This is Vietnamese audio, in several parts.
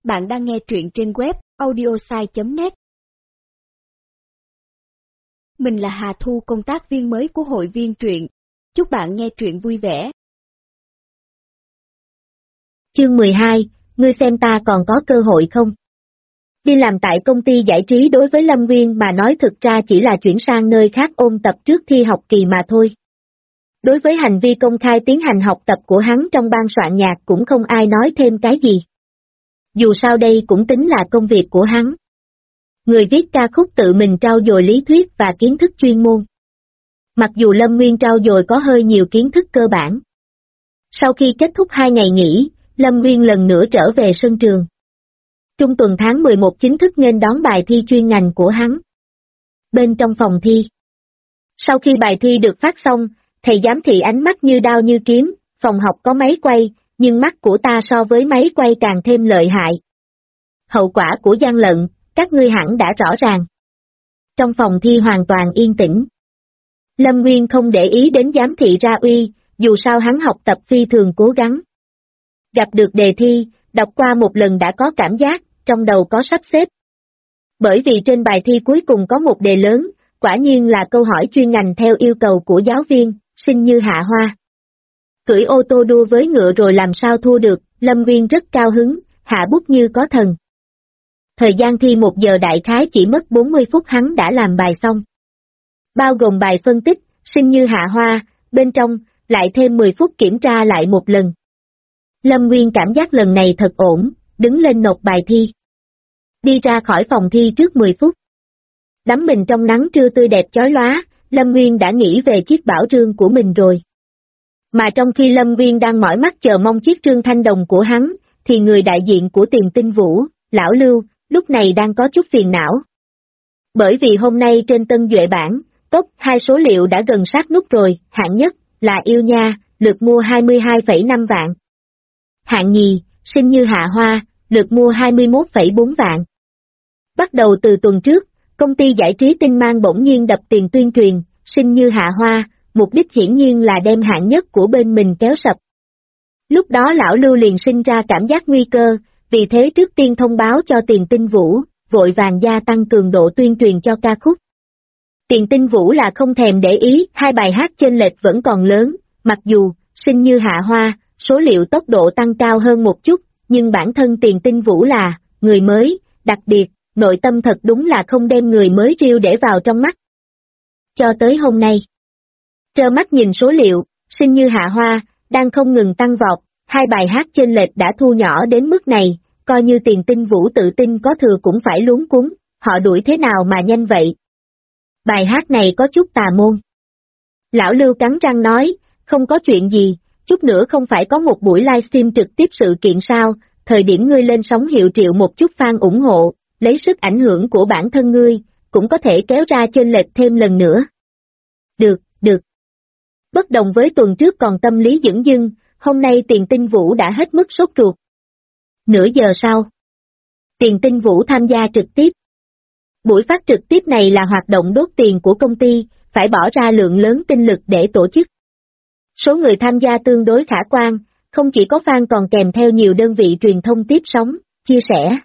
Bạn đang nghe truyện trên web audiosai.net. Mình là Hà Thu, công tác viên mới của hội viên truyện. Chúc bạn nghe truyện vui vẻ. Chương 12, ngươi xem ta còn có cơ hội không? Đi làm tại công ty giải trí đối với Lâm Nguyên mà nói thực ra chỉ là chuyển sang nơi khác ôn tập trước thi học kỳ mà thôi. Đối với hành vi công khai tiến hành học tập của hắn trong ban soạn nhạc cũng không ai nói thêm cái gì. Dù sao đây cũng tính là công việc của hắn. Người viết ca khúc tự mình trau dồi lý thuyết và kiến thức chuyên môn. Mặc dù Lâm Nguyên trau dồi có hơi nhiều kiến thức cơ bản. Sau khi kết thúc 2 ngày nghỉ, Lâm Nguyên lần nữa trở về sân trường. Trung tuần tháng 11 chính thức nghênh đón bài thi chuyên ngành của hắn. Bên trong phòng thi. Sau khi bài thi được phát xong, thầy giám thị ánh mắt như đao như kiếm, phòng học có máy quay, nhưng mắt của ta so với máy quay càng thêm lợi hại. Hậu quả của gian lận, các ngươi hẳn đã rõ ràng. Trong phòng thi hoàn toàn yên tĩnh. Lâm Nguyên không để ý đến giám thị ra uy, dù sao hắn học tập phi thường cố gắng. Gặp được đề thi, đọc qua một lần đã có cảm giác, trong đầu có sắp xếp. Bởi vì trên bài thi cuối cùng có một đề lớn, quả nhiên là câu hỏi chuyên ngành theo yêu cầu của giáo viên, Sinh Như Hạ Hoa. Cưỡi ô tô đua với ngựa rồi làm sao thua được, Lâm Nguyên rất cao hứng, hạ bút như có thần. Thời gian thi 1 giờ đại khái chỉ mất 40 phút hắn đã làm bài xong. Bao gồm bài phân tích, Sinh Như Hạ Hoa, bên trong, lại thêm 10 phút kiểm tra lại một lần. Lâm Nguyên cảm giác lần này thật ổn, đứng lên nộp bài thi. Đi ra khỏi phòng thi trước 10 phút. Đắm mình trong nắng trưa tươi đẹp chói lóa, Lâm Nguyên đã nghĩ về chiếc bảo trương của mình rồi. Mà trong khi Lâm Nguyên đang mỏi mắt chờ mong chiếc trương thanh đồng của hắn, thì người đại diện của Tiền Tinh Vũ, lão Lưu, lúc này đang có chút phiền não. Bởi vì hôm nay trên Tân Duệ bảng, top 2 số liệu đã gần sát nút rồi, hạng nhất là Yêu Nha, lượt mua 22,5 vạn. Hạng nhì, Sinh Như Hạ Hoa, lượt mua 21,4 vạn. Bắt đầu từ tuần trước, công ty giải trí Tinh Mang bỗng nhiên đập tiền tuyên truyền, Sinh Như Hạ Hoa, mục đích hiển nhiên là đem hạng nhất của bên mình kéo sập. Lúc đó lão Lưu liền sinh ra cảm giác nguy cơ, vì thế trước tiên thông báo cho Tiền Tinh Vũ, vội vàng gia tăng cường độ tuyên truyền cho ca khúc. Tiền Tinh Vũ là không thèm để ý, 2 bài hát chênh lệch vẫn còn lớn, mặc dù, Sinh Như Hạ Hoa, số liệu tốc độ tăng cao hơn một chút, nhưng bản thân Tiền Tinh Vũ là, người mới, đặc biệt, nội tâm thật đúng là không đem người mới riêu để vào trong mắt. Cho tới hôm nay, trơ mắt nhìn số liệu, Sinh Như Hạ Hoa, đang không ngừng tăng vọt, 2 bài hát chênh lệch đã thu nhỏ đến mức này, coi như Tiền Tinh Vũ tự tin có thừa cũng phải luống cuống, họ đuổi thế nào mà nhanh vậy? Bài hát này có chút tà môn. Lão Lưu cắn răng nói, không có chuyện gì, chút nữa không phải có một buổi livestream trực tiếp sự kiện sao, thời điểm ngươi lên sóng hiệu triệu một chút fan ủng hộ, lấy sức ảnh hưởng của bản thân ngươi, cũng có thể kéo ra chênh lệch thêm lần nữa. Được, được. Bất đồng với tuần trước còn tâm lý dửng dưng, hôm nay Tiền Tinh Vũ đã hết mức sốt ruột. Nửa giờ sau, Tiền Tinh Vũ tham gia trực tiếp. Buổi phát trực tiếp này là hoạt động đốt tiền của công ty, phải bỏ ra lượng lớn tinh lực để tổ chức. Số người tham gia tương đối khả quan, không chỉ có fan còn kèm theo nhiều đơn vị truyền thông tiếp sóng, chia sẻ.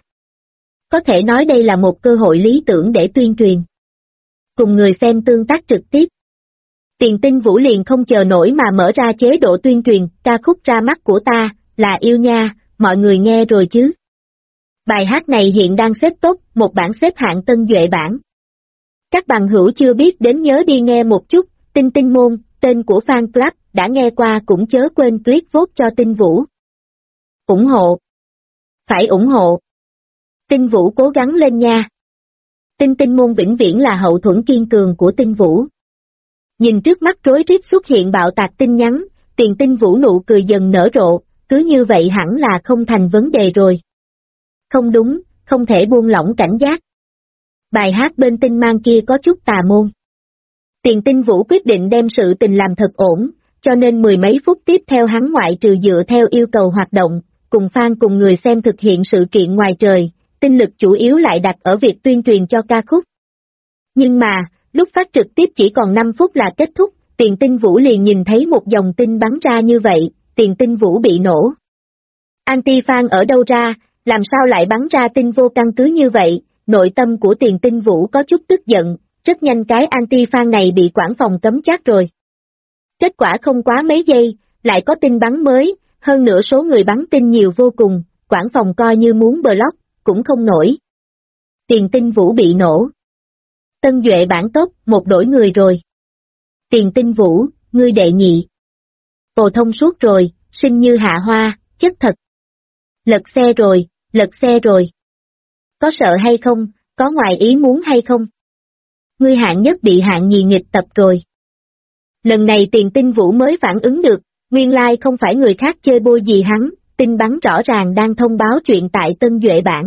Có thể nói đây là một cơ hội lý tưởng để tuyên truyền. Cùng người xem tương tác trực tiếp. Tiền Tinh Vũ liền không chờ nổi mà mở ra chế độ tuyên truyền, ca khúc ra mắt của ta, là Yêu Nha, mọi người nghe rồi chứ. Bài hát này hiện đang xếp top, một bảng xếp hạng Tân Duệ bảng. Các bằng hữu chưa biết đến nhớ đi nghe một chút, Tinh Tinh Môn, tên của fan club, đã nghe qua cũng chớ quên click vote cho Tinh Vũ. Ủng hộ. Phải ủng hộ. Tinh Vũ cố gắng lên nha. Tinh Tinh Môn vĩnh viễn là hậu thuẫn kiên cường của Tinh Vũ. Nhìn trước mắt rối rít xuất hiện bạo tạc tin nhắn, Tiền Tinh Vũ nụ cười dần nở rộ, cứ như vậy hẳn là không thành vấn đề rồi. Không đúng, không thể buông lỏng cảnh giác. Bài hát bên Tinh Mang kia có chút tà môn. Tiền Tinh Vũ quyết định đem sự tình làm thật ổn, cho nên 10 mấy phút tiếp theo hắn ngoại trừ dựa theo yêu cầu hoạt động, cùng fan cùng người xem thực hiện sự kiện ngoài trời, tinh lực chủ yếu lại đặt ở việc tuyên truyền cho ca khúc. Nhưng mà, lúc phát trực tiếp chỉ còn 5 phút là kết thúc, Tiền Tinh Vũ liền nhìn thấy một dòng tin bắn ra như vậy, Tiền Tinh Vũ bị nổ. Anti-fan ở đâu ra, làm sao lại bắn ra tin vô căn cứ như vậy, nội tâm của Tiền Tinh Vũ có chút tức giận, rất nhanh cái anti-fan này bị quản phòng cấm chắc rồi. Kết quả không quá mấy giây, lại có tin bắn mới, hơn nữa số người bắn tin nhiều vô cùng, quản phòng coi như muốn block, cũng không nổi. Tiền Tinh Vũ bị nổ. Tân Duệ bản tốt, một đổi người rồi. Tiền Tinh Vũ, ngươi đệ nhị. Ồ thông suốt rồi, sinh như hạ hoa, chất thật. Lật xe rồi. Có sợ hay không, có ngoài ý muốn hay không? Ngươi hạng nhất bị hạng nhì nghịch tập rồi. Lần này Tiền Tinh Vũ mới phản ứng được, nguyên lai không phải người khác chơi bôi gì hắn, tin bắn rõ ràng đang thông báo chuyện tại Tân Duệ bản.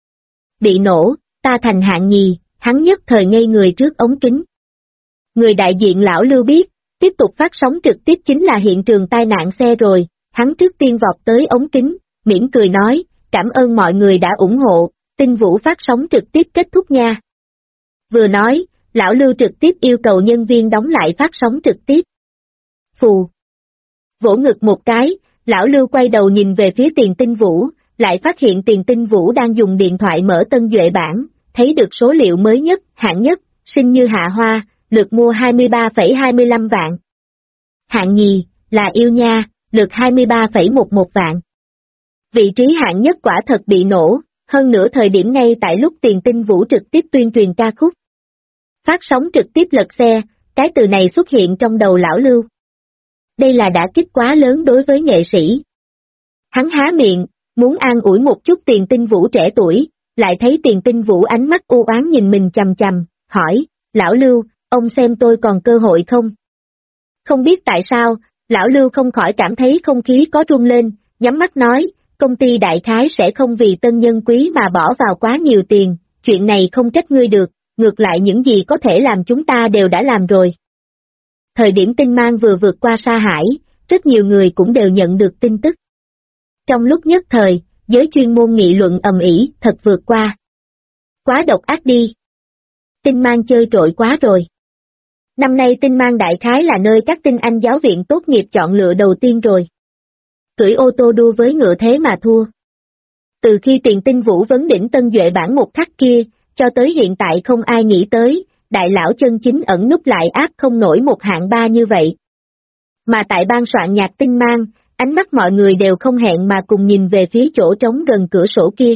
Bị nổ, ta thành hạng nhì, hắn nhất thời ngây người trước ống kính. Người đại diện lão Lưu biết, tiếp tục phát sóng trực tiếp chính là hiện trường tai nạn xe rồi, hắn trước tiên vọt tới ống kính, mỉm cười nói, cảm ơn mọi người đã ủng hộ, Tinh Vũ phát sóng trực tiếp kết thúc nha. Vừa nói, lão Lưu trực tiếp yêu cầu nhân viên đóng lại phát sóng trực tiếp. Phù. Vỗ ngực một cái, lão Lưu quay đầu nhìn về phía Tiền Tinh Vũ, lại phát hiện Tiền Tinh Vũ đang dùng điện thoại mở Tân Duệ bản, thấy được số liệu mới nhất, hạng nhất, sinh như hạ hoa, lượt mua 23,25 vạn. Hạng nhì, là yêu nha, lượt 23,11 vạn. Vị trí hạng nhất quả thật bị nổ, hơn nữa thời điểm ngay tại lúc Tiền Tinh Vũ trực tiếp tuyên truyền ca khúc. Phát sóng trực tiếp lật xe, cái từ này xuất hiện trong đầu lão Lưu. Đây là đả kích quá lớn đối với nghệ sĩ. Hắn há miệng, muốn an ủi một chút Tiền Tinh Vũ trẻ tuổi, lại thấy Tiền Tinh Vũ ánh mắt u oán nhìn mình chằm chằm, hỏi, lão Lưu, ông xem tôi còn cơ hội không? Không biết tại sao, lão Lưu không khỏi cảm thấy không khí có rung lên, nhắm mắt nói, công ty đại khái sẽ không vì tân nhân quý mà bỏ vào quá nhiều tiền, chuyện này không trách ngươi được, ngược lại những gì có thể làm chúng ta đều đã làm rồi. Thời điểm Tinh Mang vừa vượt qua Sa Hải, rất nhiều người cũng đều nhận được tin tức. Trong lúc nhất thời, giới chuyên môn nghị luận ầm ĩ, thật vượt qua. Quá độc ác đi. Tinh Mang chơi trội quá rồi. Năm nay Tinh Mang đại khái là nơi các tinh anh giáo viện tốt nghiệp chọn lựa đầu tiên rồi. Cưỡi ô tô đua với ngựa thế mà thua. Từ khi Tiền Tinh Vũ vấn đỉnh Tân Duệ bản một khắc kia, cho tới hiện tại không ai nghĩ tới, đại lão chân chính ẩn núp lại áp không nổi một hạng ba như vậy. Mà tại ban soạn nhạc Tinh Mang, ánh mắt mọi người đều không hẹn mà cùng nhìn về phía chỗ trống gần cửa sổ kia.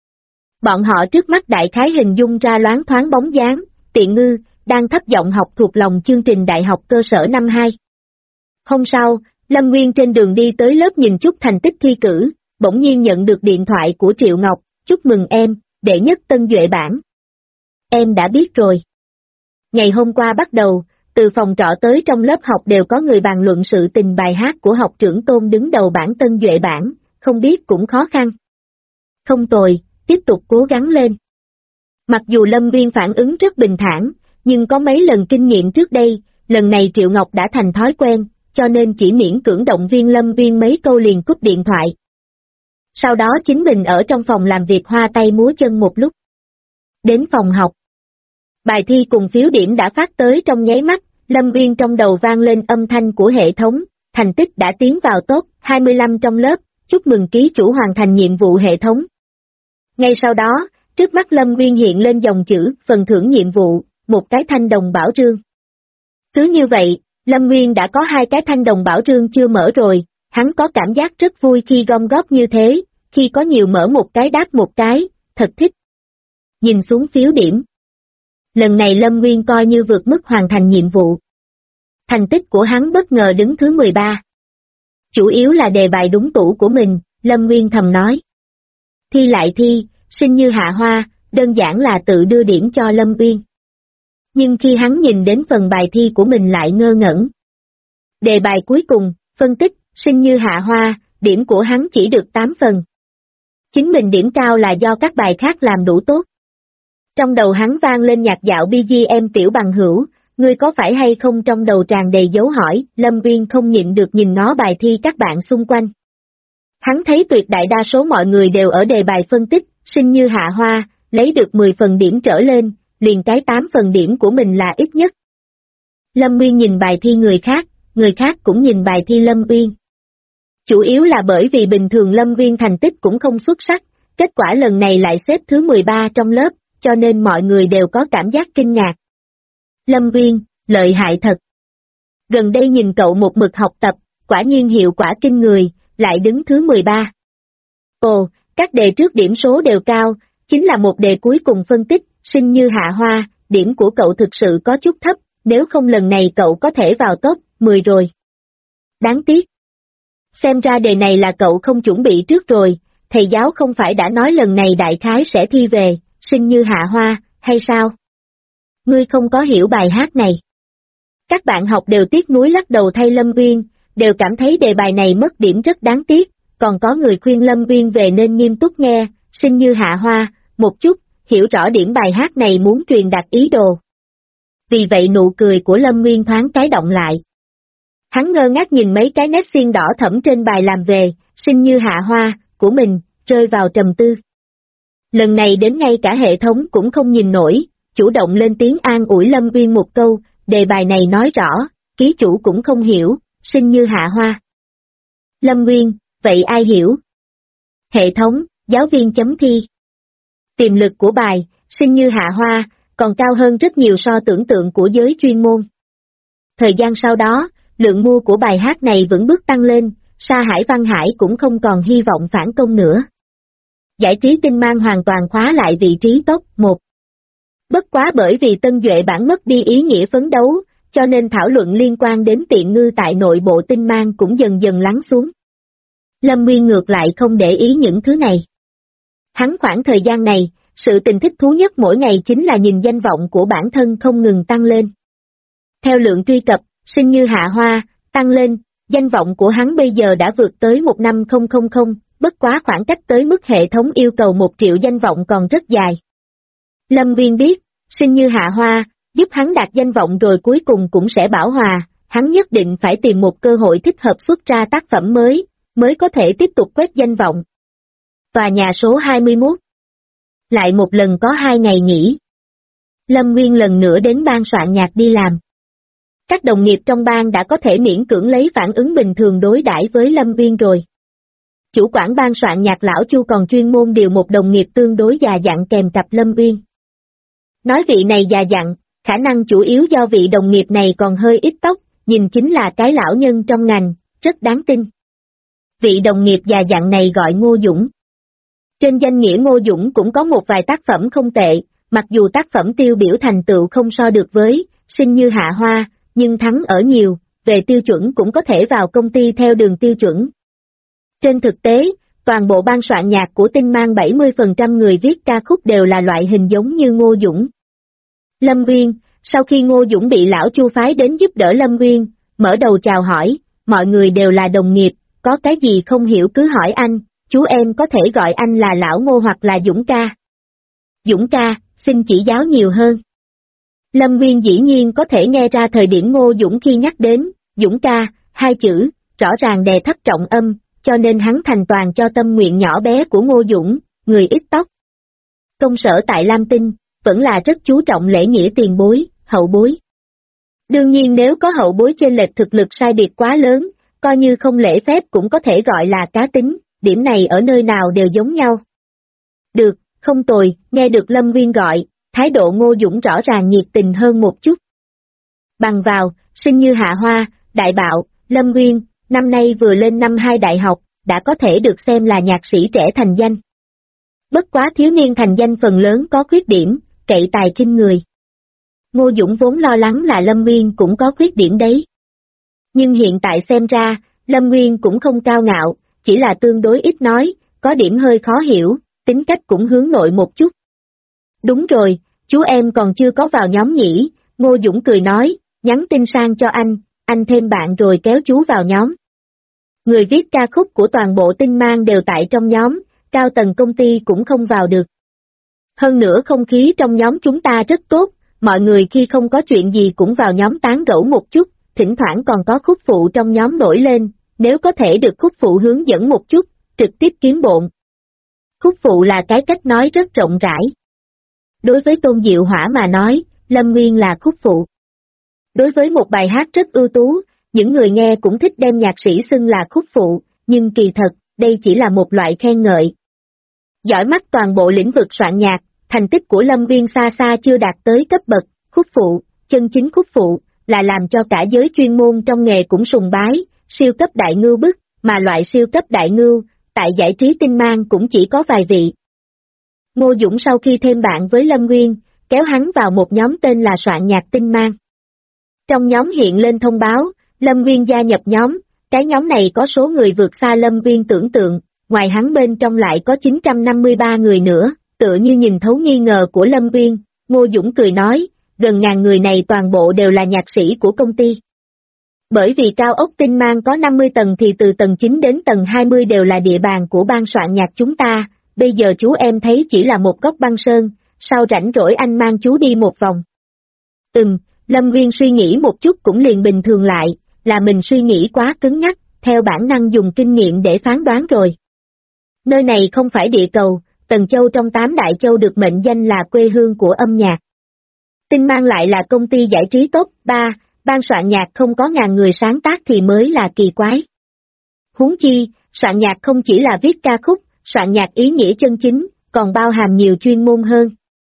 Bọn họ trước mắt đại khái hình dung ra loáng thoáng bóng dáng, Tiện Ngư, đang thấp giọng học thuộc lòng chương trình đại học cơ sở năm 2. Hôm sau, Lâm Nguyên trên đường đi tới lớp nhìn chút thành tích thi cử, bỗng nhiên nhận được điện thoại của Triệu Ngọc, chúc mừng em, đệ nhất Tân Duệ bản. Em đã biết rồi. Ngày hôm qua bắt đầu, từ phòng trọ tới trong lớp học đều có người bàn luận sự tình bài hát của học trưởng Tôn đứng đầu bản Tân Duệ bản, không biết cũng khó khăn. Không tồi, tiếp tục cố gắng lên. Mặc dù Lâm Nguyên phản ứng rất bình thản, nhưng có mấy lần kinh nghiệm trước đây, lần này Triệu Ngọc đã thành thói quen, cho nên chỉ miễn cưỡng động viên Lâm Nguyên mấy câu liền cúp điện thoại. Sau đó chính mình ở trong phòng làm việc hoa tay múa chân một lúc. Đến phòng học. Bài thi cùng phiếu điểm đã phát tới trong nháy mắt, Lâm Nguyên trong đầu vang lên âm thanh của hệ thống, thành tích đã tiến vào top 25 trong lớp, chúc mừng ký chủ hoàn thành nhiệm vụ hệ thống. Ngay sau đó, trước mắt Lâm Nguyên hiện lên dòng chữ, phần thưởng nhiệm vụ, một cái thanh đồng bảo trương. Cứ như vậy, Lâm Nguyên đã có 2 cái thanh đồng bảo trương chưa mở rồi, hắn có cảm giác rất vui khi gom góp như thế, khi có nhiều mở một cái đáp một cái, thật thích. Nhìn xuống phiếu điểm. Lần này Lâm Nguyên coi như vượt mức hoàn thành nhiệm vụ. Thành tích của hắn bất ngờ đứng thứ 13. Chủ yếu là đề bài đúng tủ của mình, Lâm Nguyên thầm nói. Thi lại thi, sinh như hạ hoa, đơn giản là tự đưa điểm cho Lâm Nguyên. Nhưng khi hắn nhìn đến phần bài thi của mình lại ngơ ngẩn. Đề bài cuối cùng, phân tích, sinh như hạ hoa, điểm của hắn chỉ được 8 phần. Chính mình điểm cao là do các bài khác làm đủ tốt. Trong đầu hắn vang lên nhạc dạo BGM Tiểu Bằng Hữu, ngươi có phải hay không trong đầu tràn đầy dấu hỏi, Lâm Nguyên không nhịn được nhìn ngó bài thi các bạn xung quanh. Hắn thấy tuyệt đại đa số mọi người đều ở đề bài phân tích, sinh như hạ hoa, lấy được 10 phần điểm trở lên, liền cái 8 phần điểm của mình là ít nhất. Lâm Nguyên nhìn bài thi người khác cũng nhìn bài thi Lâm Nguyên. Chủ yếu là bởi vì bình thường Lâm Nguyên thành tích cũng không xuất sắc, kết quả lần này lại xếp thứ 13 trong lớp, cho nên mọi người đều có cảm giác kinh ngạc. Lâm Nguyên, lợi hại thật. Gần đây nhìn cậu một mực học tập, quả nhiên hiệu quả kinh người, lại đứng thứ 13. Ồ, các đề trước điểm số đều cao, chính là một đề cuối cùng phân tích, sinh như hạ hoa, điểm của cậu thực sự có chút thấp, nếu không lần này cậu có thể vào top 10 rồi. Đáng tiếc. Xem ra đề này là cậu không chuẩn bị trước rồi, thầy giáo không phải đã nói lần này đại khái sẽ thi về, sinh như hạ hoa, hay sao? Ngươi không có hiểu bài hát này. Các bạn học đều tiếc nuối lắc đầu thay Lâm Nguyên, đều cảm thấy đề bài này mất điểm rất đáng tiếc, còn có người khuyên Lâm Nguyên về nên nghiêm túc nghe, sinh như hạ hoa, một chút, hiểu rõ điểm bài hát này muốn truyền đạt ý đồ. Vì vậy nụ cười của Lâm Nguyên thoáng cái động lại. Hắn ngơ ngác nhìn mấy cái nét xiên đỏ thẫm trên bài làm về, sinh như hạ hoa, của mình, rơi vào trầm tư. Lần này đến ngay cả hệ thống cũng không nhìn nổi, chủ động lên tiếng an ủi Lâm Nguyên một câu, đề bài này nói rõ, ký chủ cũng không hiểu, sinh như hạ hoa. Lâm Nguyên, vậy ai hiểu? Hệ thống, giáo viên chấm thi. Tiềm lực của bài, sinh như hạ hoa, còn cao hơn rất nhiều so tưởng tượng của giới chuyên môn. Thời gian sau đó, lượng mua của bài hát này vững bước tăng lên, Sa Hải Văn Hải cũng không còn hy vọng phản công nữa. Giải trí Tinh Mang hoàn toàn khóa lại vị trí top 1. Bất quá bởi vì Tân Duệ bản mất đi ý nghĩa phấn đấu, cho nên thảo luận liên quan đến tiện ngư tại nội bộ Tinh Mang cũng dần dần lắng xuống. Lâm Nguyên ngược lại không để ý những thứ này. Hắn khoảng thời gian này, sự tình thích thú nhất mỗi ngày chính là nhìn danh vọng của bản thân không ngừng tăng lên. Theo lượng truy cập, sinh như hạ hoa, tăng lên, danh vọng của hắn bây giờ đã vượt tới 15000, bất quá khoảng cách tới mức hệ thống yêu cầu 1 triệu danh vọng còn rất dài. Lâm Nguyên biết, sinh như hạ hoa, giúp hắn đạt danh vọng rồi cuối cùng cũng sẽ bão hòa, hắn nhất định phải tìm một cơ hội thích hợp xuất ra tác phẩm mới có thể tiếp tục quét danh vọng. Tòa nhà số 21. Lại một lần có 2 ngày nghỉ. Lâm Nguyên lần nữa đến ban soạn nhạc đi làm. Các đồng nghiệp trong ban đã có thể miễn cưỡng lấy phản ứng bình thường đối đãi với Lâm Nguyên rồi. Chủ quản ban soạn nhạc lão Chu còn chuyên môn điều một đồng nghiệp tương đối già dặn kèm cặp Lâm Nguyên. Nói vị này già dặn, khả năng chủ yếu do vị đồng nghiệp này còn hơi ít tóc, nhìn chính là cái lão nhân trong ngành, rất đáng tin. Vị đồng nghiệp già dặn này gọi Ngô Dũng. Trên danh nghĩa Ngô Dũng cũng có một vài tác phẩm không tệ, mặc dù tác phẩm tiêu biểu thành tựu không so được với sinh như hạ hoa, nhưng thắng ở nhiều, về tiêu chuẩn cũng có thể vào công ty theo đường tiêu chuẩn. Trên thực tế, toàn bộ ban soạn nhạc của Tinh Mang 70% người viết ca khúc đều là loại hình giống như Ngô Dũng. Lâm Nguyên, sau khi Ngô Dũng bị lão Chu phái đến giúp đỡ Lâm Nguyên, mở đầu chào hỏi, mọi người đều là đồng nghiệp, có cái gì không hiểu cứ hỏi anh, chú em có thể gọi anh là lão Ngô hoặc là Dũng ca. Dũng ca, xin chỉ giáo nhiều hơn. Lâm Nguyên dĩ nhiên có thể nghe ra thời điểm Ngô Dũng khi nhắc đến, Dũng ca, 2 chữ, rõ ràng đè thấp trọng âm, cho nên hắn thành toàn cho tâm nguyện nhỏ bé của Ngô Dũng, người ít tóc. Công sở tại Lam Tinh, vẫn là rất chú trọng lễ nghĩa tiền bối, hậu bối. Đương nhiên nếu có hậu bối chênh lệch thực lực sai biệt quá lớn, coi như không lễ phép cũng có thể gọi là cá tính, điểm này ở nơi nào đều giống nhau. Được, không tồi, nghe được Lâm Nguyên gọi, thái độ Ngô Dũng rõ ràng nhiệt tình hơn một chút. Bằng vào, sinh như hạ hoa, đại bạo, Lâm Nguyên, năm nay vừa lên năm 2 đại học, đã có thể được xem là nhạc sĩ trẻ thành danh. Bất quá thiếu niên thành danh phần lớn có khuyết điểm, cậy tài khinh người. Ngô Dũng vốn lo lắng là Lâm Nguyên cũng có khuyết điểm đấy. Nhưng hiện tại xem ra, Lâm Nguyên cũng không cao ngạo, chỉ là tương đối ít nói, có điểm hơi khó hiểu, tính cách cũng hướng nội một chút. Đúng rồi, chú em còn chưa có vào nhóm nhỉ, Ngô Dũng cười nói, nhắn tin sang cho anh thêm bạn rồi kéo chú vào nhóm. Người viết ca khúc của toàn bộ Tinh Mang đều tại trong nhóm, cao tầng công ty cũng không vào được. Hơn nữa không khí trong nhóm chúng ta rất tốt, mọi người khi không có chuyện gì cũng vào nhóm tán gẫu một chút, thỉnh thoảng còn có khúc phụ trong nhóm nổi lên, nếu có thể được khúc phụ hướng dẫn một chút, trực tiếp kiếm bộn. Khúc phụ là cái cách nói rất rộng rãi. Đối với Tôn Diệu Hỏa mà nói, Lâm Nguyên là khúc phụ. Đối với một bài hát rất ưu tú, những người nghe cũng thích đem nhạc sĩ xưng là khúc phụ, nhưng kỳ thật, đây chỉ là một loại khen ngợi. Giỏi mắt toàn bộ lĩnh vực soạn nhạc, thành tích của Lâm Viên xa xa chưa đạt tới cấp bậc khúc phụ, chân chính khúc phụ, là làm cho cả giới chuyên môn trong nghề cũng sùng bái, siêu cấp đại ngưu bức, mà loại siêu cấp đại ngưu, tại giải trí tinh mang cũng chỉ có vài vị. Ngô Dũng sau khi thêm bạn với Lâm Nguyên, kéo hắn vào một nhóm tên là soạn nhạc tinh mang. Trong nhóm hiện lên thông báo, Lâm Nguyên gia nhập nhóm, cái nhóm này có số người vượt xa Lâm Nguyên tưởng tượng, ngoài hắn bên trong lại có 953 người nữa, tựa như nhìn thấu nghi ngờ của Lâm Nguyên, Ngô Dũng cười nói, gần ngàn người này toàn bộ đều là nhạc sĩ của công ty. Bởi vì cao ốc tinh mang có 50 tầng thì từ tầng 9 đến tầng 20 đều là địa bàn của ban soạn nhạc chúng ta, bây giờ chú em thấy chỉ là một góc băng sơn, sao rảnh rỗi anh mang chú đi một vòng. Lâm Nguyên suy nghĩ một chút cũng liền bình thường lại, là mình suy nghĩ quá cứng nhắc, theo bản năng dùng kinh nghiệm để phán đoán rồi. Nơi này không phải địa cầu, Tần Châu trong 8 đại châu được mệnh danh là quê hương của âm nhạc. Tinh mang lại là công ty giải trí top 3, ban soạn nhạc không có ngàn người sáng tác thì mới là kỳ quái. Huống chi, soạn nhạc không chỉ là viết ca khúc, soạn nhạc ý nghĩa chân chính, còn bao hàm nhiều chuyên môn hơn.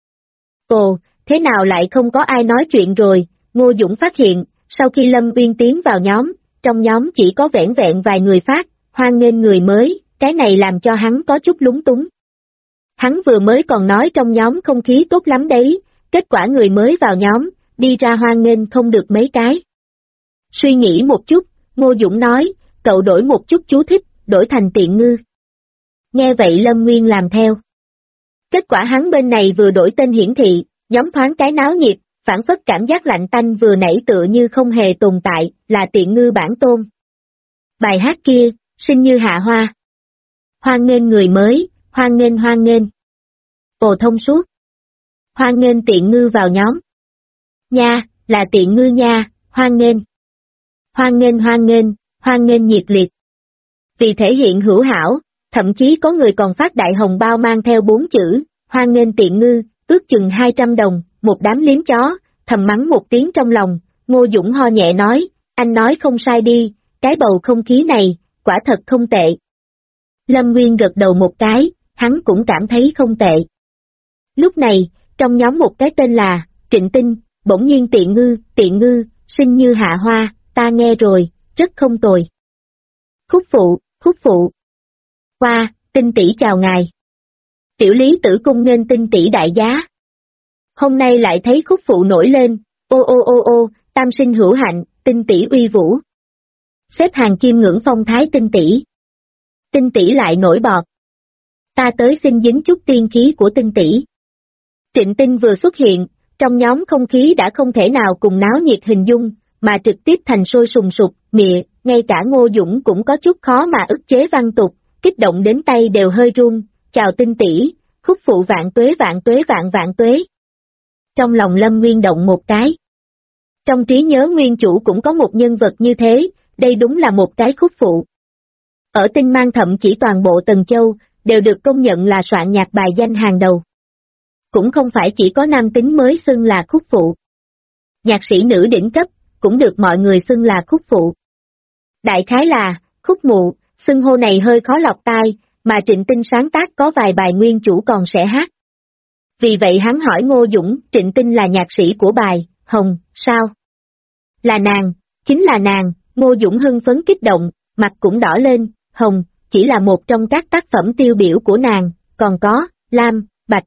Ồ, thế nào lại không có ai nói chuyện rồi, Ngô Dũng phát hiện, sau khi Lâm Uyên tiến vào nhóm, trong nhóm chỉ có vẻn vẹn vài người phát, hoan nghênh người mới, cái này làm cho hắn có chút lúng túng. Hắn vừa mới còn nói trong nhóm không khí tốt lắm đấy, kết quả người mới vào nhóm, đi ra hoan nghênh không được mấy cái. Suy nghĩ một chút, Ngô Dũng nói, cậu đổi một chút chú thích, đổi thành tiện ngư. Nghe vậy Lâm Nguyên làm theo. Kết quả hắn bên này vừa đổi tên hiển thị, nhóm thoáng cái náo nhiệt, phản phất cảm giác lạnh tanh vừa nãy tựa như không hề tồn tại, là tiện ngư bản tôn. Bài hát kia, sinh như hạ hoa. Hoan nghênh người mới, hoan nghênh hoan nghênh. Ồ thông suốt. Hoan nghênh tiện ngư vào nhóm. Nha, là tiện ngư nha, hoan nghênh. Hoan nghênh hoan nghênh, hoan nghênh nhiệt liệt. Vì thể hiện hữu hảo, thậm chí có người còn phát đại hồng bao mang theo 4 chữ, hoan nghênh tiện ngư, ước chừng 200 đồng, một đám liếm chó, thầm mắng một tiếng trong lòng, Ngô Dũng ho nhẹ nói, anh nói không sai đi, cái bầu không khí này, quả thật không tệ. Lâm Nguyên gật đầu một cái, hắn cũng cảm thấy không tệ. Lúc này, trong nhóm một cái tên là, Trịnh Tinh, bỗng nhiên tiện ngư, sinh như hạ hoa, ta nghe rồi, rất không tồi. Khúc phụ. Qua, Tinh tỷ chào ngài. Tiểu lý tử cung nghênh Tinh tỷ đại giá. Hôm nay lại thấy khúc phụ nổi lên, ô, tam sinh hữu hạnh, Tinh tỷ uy vũ. Xếp hàng chiêm ngưỡng phong thái Tinh tỷ lại nổi bọt. Ta tới xin dính chút tiên khí của Tinh tỷ. Trịnh Tinh vừa xuất hiện, trong nhóm không khí đã không thể nào cùng náo nhiệt hình dung, mà trực tiếp thành sôi sùng sục, mịa, ngay cả Ngô Dũng cũng có chút khó mà ức chế văn tục, kích động đến tay đều hơi run, chào Tinh tỷ, khúc phụ vạn tuế vạn tuế. Trong lòng Lâm Nguyên động một cái. Trong trí nhớ nguyên chủ cũng có một nhân vật như thế, đây đúng là một cái khúc phụ. Ở Tinh mang thậm chỉ toàn bộ Tần Châu, đều được công nhận là soạn nhạc bài danh hàng đầu. Cũng không phải chỉ có nam tính mới xưng là khúc phụ. Nhạc sĩ nữ đỉnh cấp, cũng được mọi người xưng là khúc phụ. Đại khái là, khúc mụ, xưng hô này hơi khó lọt tai, mà Trịnh Tinh sáng tác có vài bài nguyên chủ còn sẽ hát. Vì vậy hắn hỏi Ngô Dũng, Trịnh Tinh là nhạc sĩ của bài, Hồng, sao? Là nàng, chính là nàng, Ngô Dũng hưng phấn kích động, mặt cũng đỏ lên, Hồng, chỉ là một trong các tác phẩm tiêu biểu của nàng, còn có, Lam, Bạch.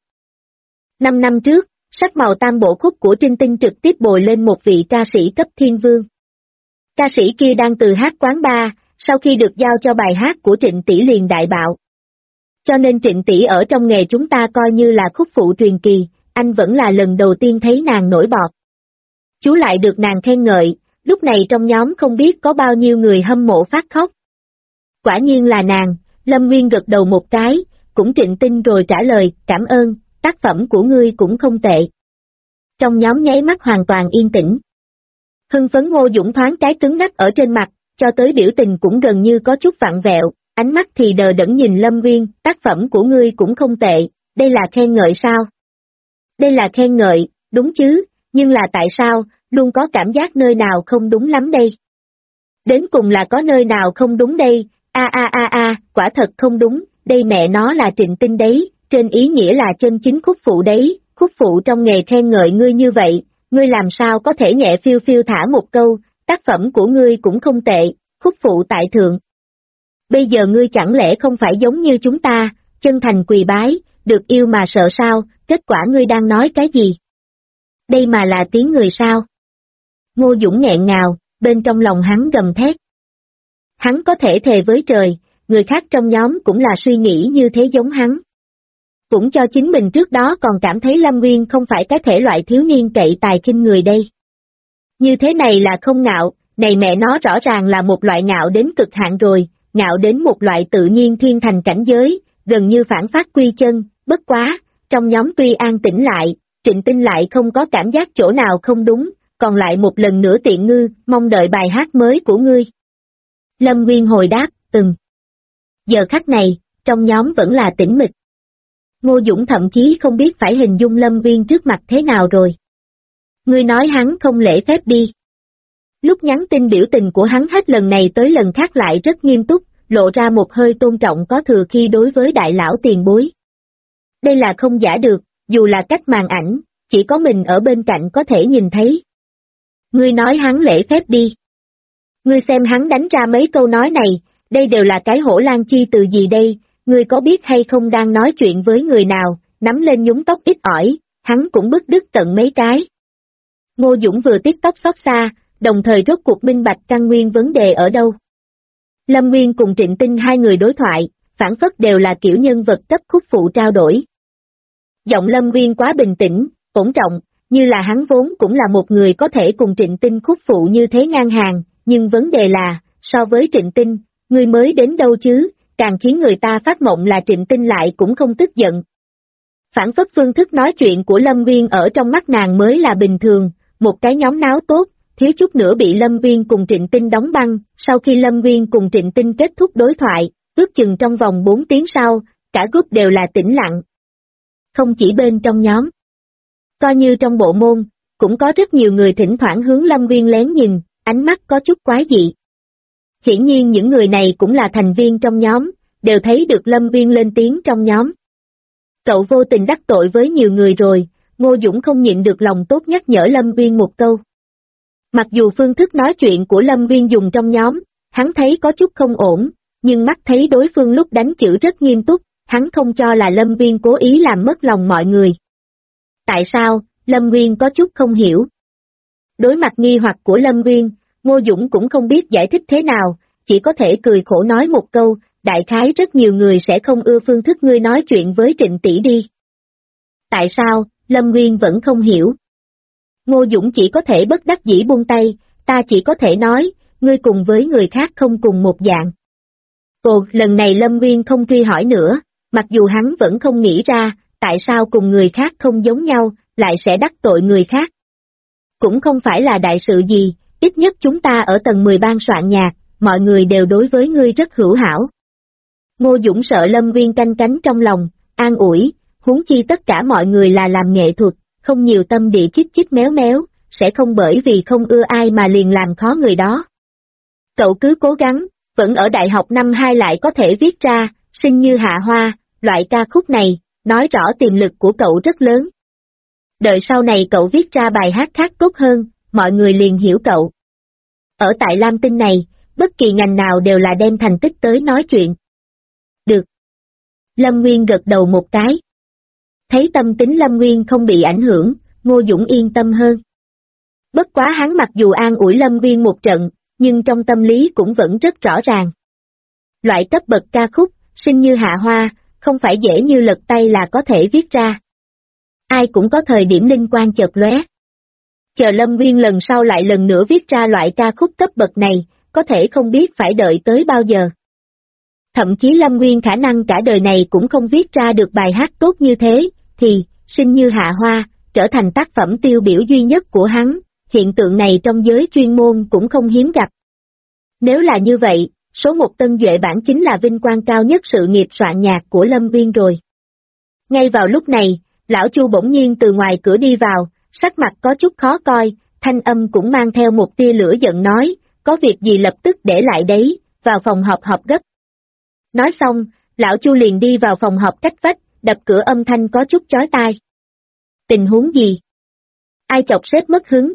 5 năm trước, sắc màu tam bộ khúc của Trịnh Tinh trực tiếp bồi lên một vị ca sĩ cấp thiên vương. Ca sĩ kia đang từ hát quán bar, sau khi được giao cho bài hát của Trịnh tỷ liền đại bạo. Cho nên Trịnh tỷ ở trong nghề chúng ta coi như là khúc phụ truyền kỳ, anh vẫn là lần đầu tiên thấy nàng nổi bọt. Chú lại được nàng khen ngợi, lúc này trong nhóm không biết có bao nhiêu người hâm mộ phát khóc. Quả nhiên là nàng, Lâm Nguyên gật đầu một cái, cũng Trịnh Tinh rồi trả lời, cảm ơn, tác phẩm của ngươi cũng không tệ. Trong nhóm nháy mắt hoàn toàn yên tĩnh. Hưng phấn Ngô Dũng thoáng cái cứng ngắc ở trên mặt, cho tới biểu tình cũng gần như có chút vặn vẹo, ánh mắt thì đờ đẫn nhìn Lâm Nguyên, tác phẩm của ngươi cũng không tệ, đây là khen ngợi sao? Đây là khen ngợi, đúng chứ, nhưng là tại sao, luôn có cảm giác nơi nào không đúng lắm đây? Đến cùng là có nơi nào không đúng đây, quả thật không đúng, đây mẹ nó là Trịnh Tinh đấy, trên ý nghĩa là chân chính khúc phụ đấy, khúc phụ trong nghề khen ngợi ngươi như vậy, ngươi làm sao có thể nhẹ phiêu phiêu thả một câu, tác phẩm của ngươi cũng không tệ, khúc phụ tại thượng. Bây giờ ngươi chẳng lẽ không phải giống như chúng ta, chân thành quỳ bái, được yêu mà sợ sao, kết quả ngươi đang nói cái gì? Đây mà là tiếng người sao? Ngô Dũng nghẹn ngào, bên trong lòng hắn gầm thét. Hắn có thể thề với trời, người khác trong nhóm cũng là suy nghĩ như thế giống hắn. Cũng cho chính mình trước đó còn cảm thấy Lâm Nguyên không phải cái thể loại thiếu niên cậy tài khinh người đây. Như thế này là không ngạo, này mẹ nó rõ ràng là một loại ngạo đến cực hạn rồi, ngạo đến một loại tự nhiên thiên thành cảnh giới, gần như phản phát quy chân, bất quá, trong nhóm tuy an tĩnh lại, Trịnh Tinh lại không có cảm giác chỗ nào không đúng, còn lại một lần nữa tiện ngư, mong đợi bài hát mới của ngươi. Lâm Nguyên hồi đáp, Giờ khắc này, trong nhóm vẫn là tĩnh mịch. Ngô Dũng thậm chí không biết phải hình dung Lâm Nguyên trước mặt thế nào rồi. Ngươi nói hắn không lễ phép đi. Lúc nhắn tin biểu tình của hắn hết lần này tới lần khác lại rất nghiêm túc, lộ ra một hơi tôn trọng có thừa khi đối với đại lão tiền bối. Đây là không giả được, dù là cách màn ảnh, chỉ có mình ở bên cạnh có thể nhìn thấy. Ngươi nói hắn lễ phép đi. Ngươi xem hắn đánh ra mấy câu nói này, đây đều là cái hổ lang chi từ gì đây, ngươi có biết hay không đang nói chuyện với người nào, nắm lên nhúng tóc ít ỏi, hắn cũng bứt đứt tận mấy cái. Ngô Dũng vừa tiếc tóc xót xa, đồng thời rốt cuộc minh bạch căn nguyên vấn đề ở đâu. Lâm Nguyên cùng Trịnh Tinh hai người đối thoại, phản phất đều là kiểu nhân vật cấp khúc phụ trao đổi. Giọng Lâm Nguyên quá bình tĩnh, ổn trọng, như là hắn vốn cũng là một người có thể cùng Trịnh Tinh khúc phụ như thế ngang hàng, nhưng vấn đề là, so với Trịnh Tinh, người mới đến đâu chứ, càng khiến người ta phát mộng là Trịnh Tinh lại cũng không tức giận. Phản phất phương thức nói chuyện của Lâm Nguyên ở trong mắt nàng mới là bình thường, một cái nhóm náo tốt, thiếu chút nữa bị Lâm Nguyên cùng Trịnh Tinh đóng băng, sau khi Lâm Nguyên cùng Trịnh Tinh kết thúc đối thoại, ước chừng trong vòng 4 tiếng sau, cả group đều là tĩnh lặng. Không chỉ bên trong nhóm. Coi như trong bộ môn, cũng có rất nhiều người thỉnh thoảng hướng Lâm Nguyên lén nhìn, ánh mắt có chút quái dị. Hiển nhiên những người này cũng là thành viên trong nhóm, đều thấy được Lâm Nguyên lên tiếng trong nhóm. Cậu vô tình đắc tội với nhiều người rồi, Ngô Dũng không nhịn được lòng tốt nhắc nhở Lâm Nguyên một câu. Mặc dù phương thức nói chuyện của Lâm Nguyên dùng trong nhóm, hắn thấy có chút không ổn, nhưng mắt thấy đối phương lúc đánh chữ rất nghiêm túc, hắn không cho là Lâm Nguyên cố ý làm mất lòng mọi người. Tại sao, Lâm Nguyên có chút không hiểu. Đối mặt nghi hoặc của Lâm Nguyên, Ngô Dũng cũng không biết giải thích thế nào, chỉ có thể cười khổ nói một câu, đại khái rất nhiều người sẽ không ưa phương thức ngươi nói chuyện với Trịnh tỷ đi. Tại sao, Lâm Nguyên vẫn không hiểu. Ngô Dũng chỉ có thể bất đắc dĩ buông tay, ta chỉ có thể nói, ngươi cùng với người khác không cùng một dạng. Ồ, lần này Lâm Nguyên không truy hỏi nữa, mặc dù hắn vẫn không nghĩ ra, tại sao cùng người khác không giống nhau, lại sẽ đắc tội người khác. Cũng không phải là đại sự gì, ít nhất chúng ta ở tầng 10 ban soạn nhạc, mọi người đều đối với ngươi rất hữu hảo. Ngô Dũng sợ Lâm Nguyên canh cánh trong lòng, an ủi, huống chi tất cả mọi người là làm nghệ thuật, không nhiều tâm địa chích chích méo méo, sẽ không bởi vì không ưa ai mà liền làm khó người đó. Cậu cứ cố gắng, vẫn ở đại học năm 2 lại có thể viết ra, sinh như hạ hoa, loại ca khúc này, nói rõ tiềm lực của cậu rất lớn. Đợi sau này cậu viết ra bài hát khác tốt hơn, mọi người liền hiểu cậu. Ở tại Lam Tinh này, bất kỳ ngành nào đều là đem thành tích tới nói chuyện. Được. Lâm Nguyên gật đầu một cái. Thấy tâm tính Lâm Nguyên không bị ảnh hưởng, Ngô Dũng yên tâm hơn. Bất quá hắn mặc dù an ủi Lâm Nguyên một trận, nhưng trong tâm lý cũng vẫn rất rõ ràng. Loại cấp bậc ca khúc, sinh như hạ hoa, không phải dễ như lật tay là có thể viết ra. Ai cũng có thời điểm linh quan chợt lóe. Chờ Lâm Nguyên lần sau lại lần nữa viết ra loại ca khúc cấp bậc này, có thể không biết phải đợi tới bao giờ. Thậm chí Lâm Nguyên khả năng cả đời này cũng không viết ra được bài hát tốt như thế, thì, sinh như hạ hoa, trở thành tác phẩm tiêu biểu duy nhất của hắn, hiện tượng này trong giới chuyên môn cũng không hiếm gặp. Nếu là như vậy, số một Tân Duệ bản chính là vinh quang cao nhất sự nghiệp soạn nhạc của Lâm Nguyên rồi. Ngay vào lúc này, lão Chu bỗng nhiên từ ngoài cửa đi vào, sắc mặt có chút khó coi, thanh âm cũng mang theo một tia lửa giận nói, có việc gì lập tức để lại đấy, vào phòng họp họp gấp. Nói xong, lão Chu liền đi vào phòng họp cách vách, đập cửa âm thanh có chút chói tai. Tình huống gì? Ai chọc sếp mất hứng?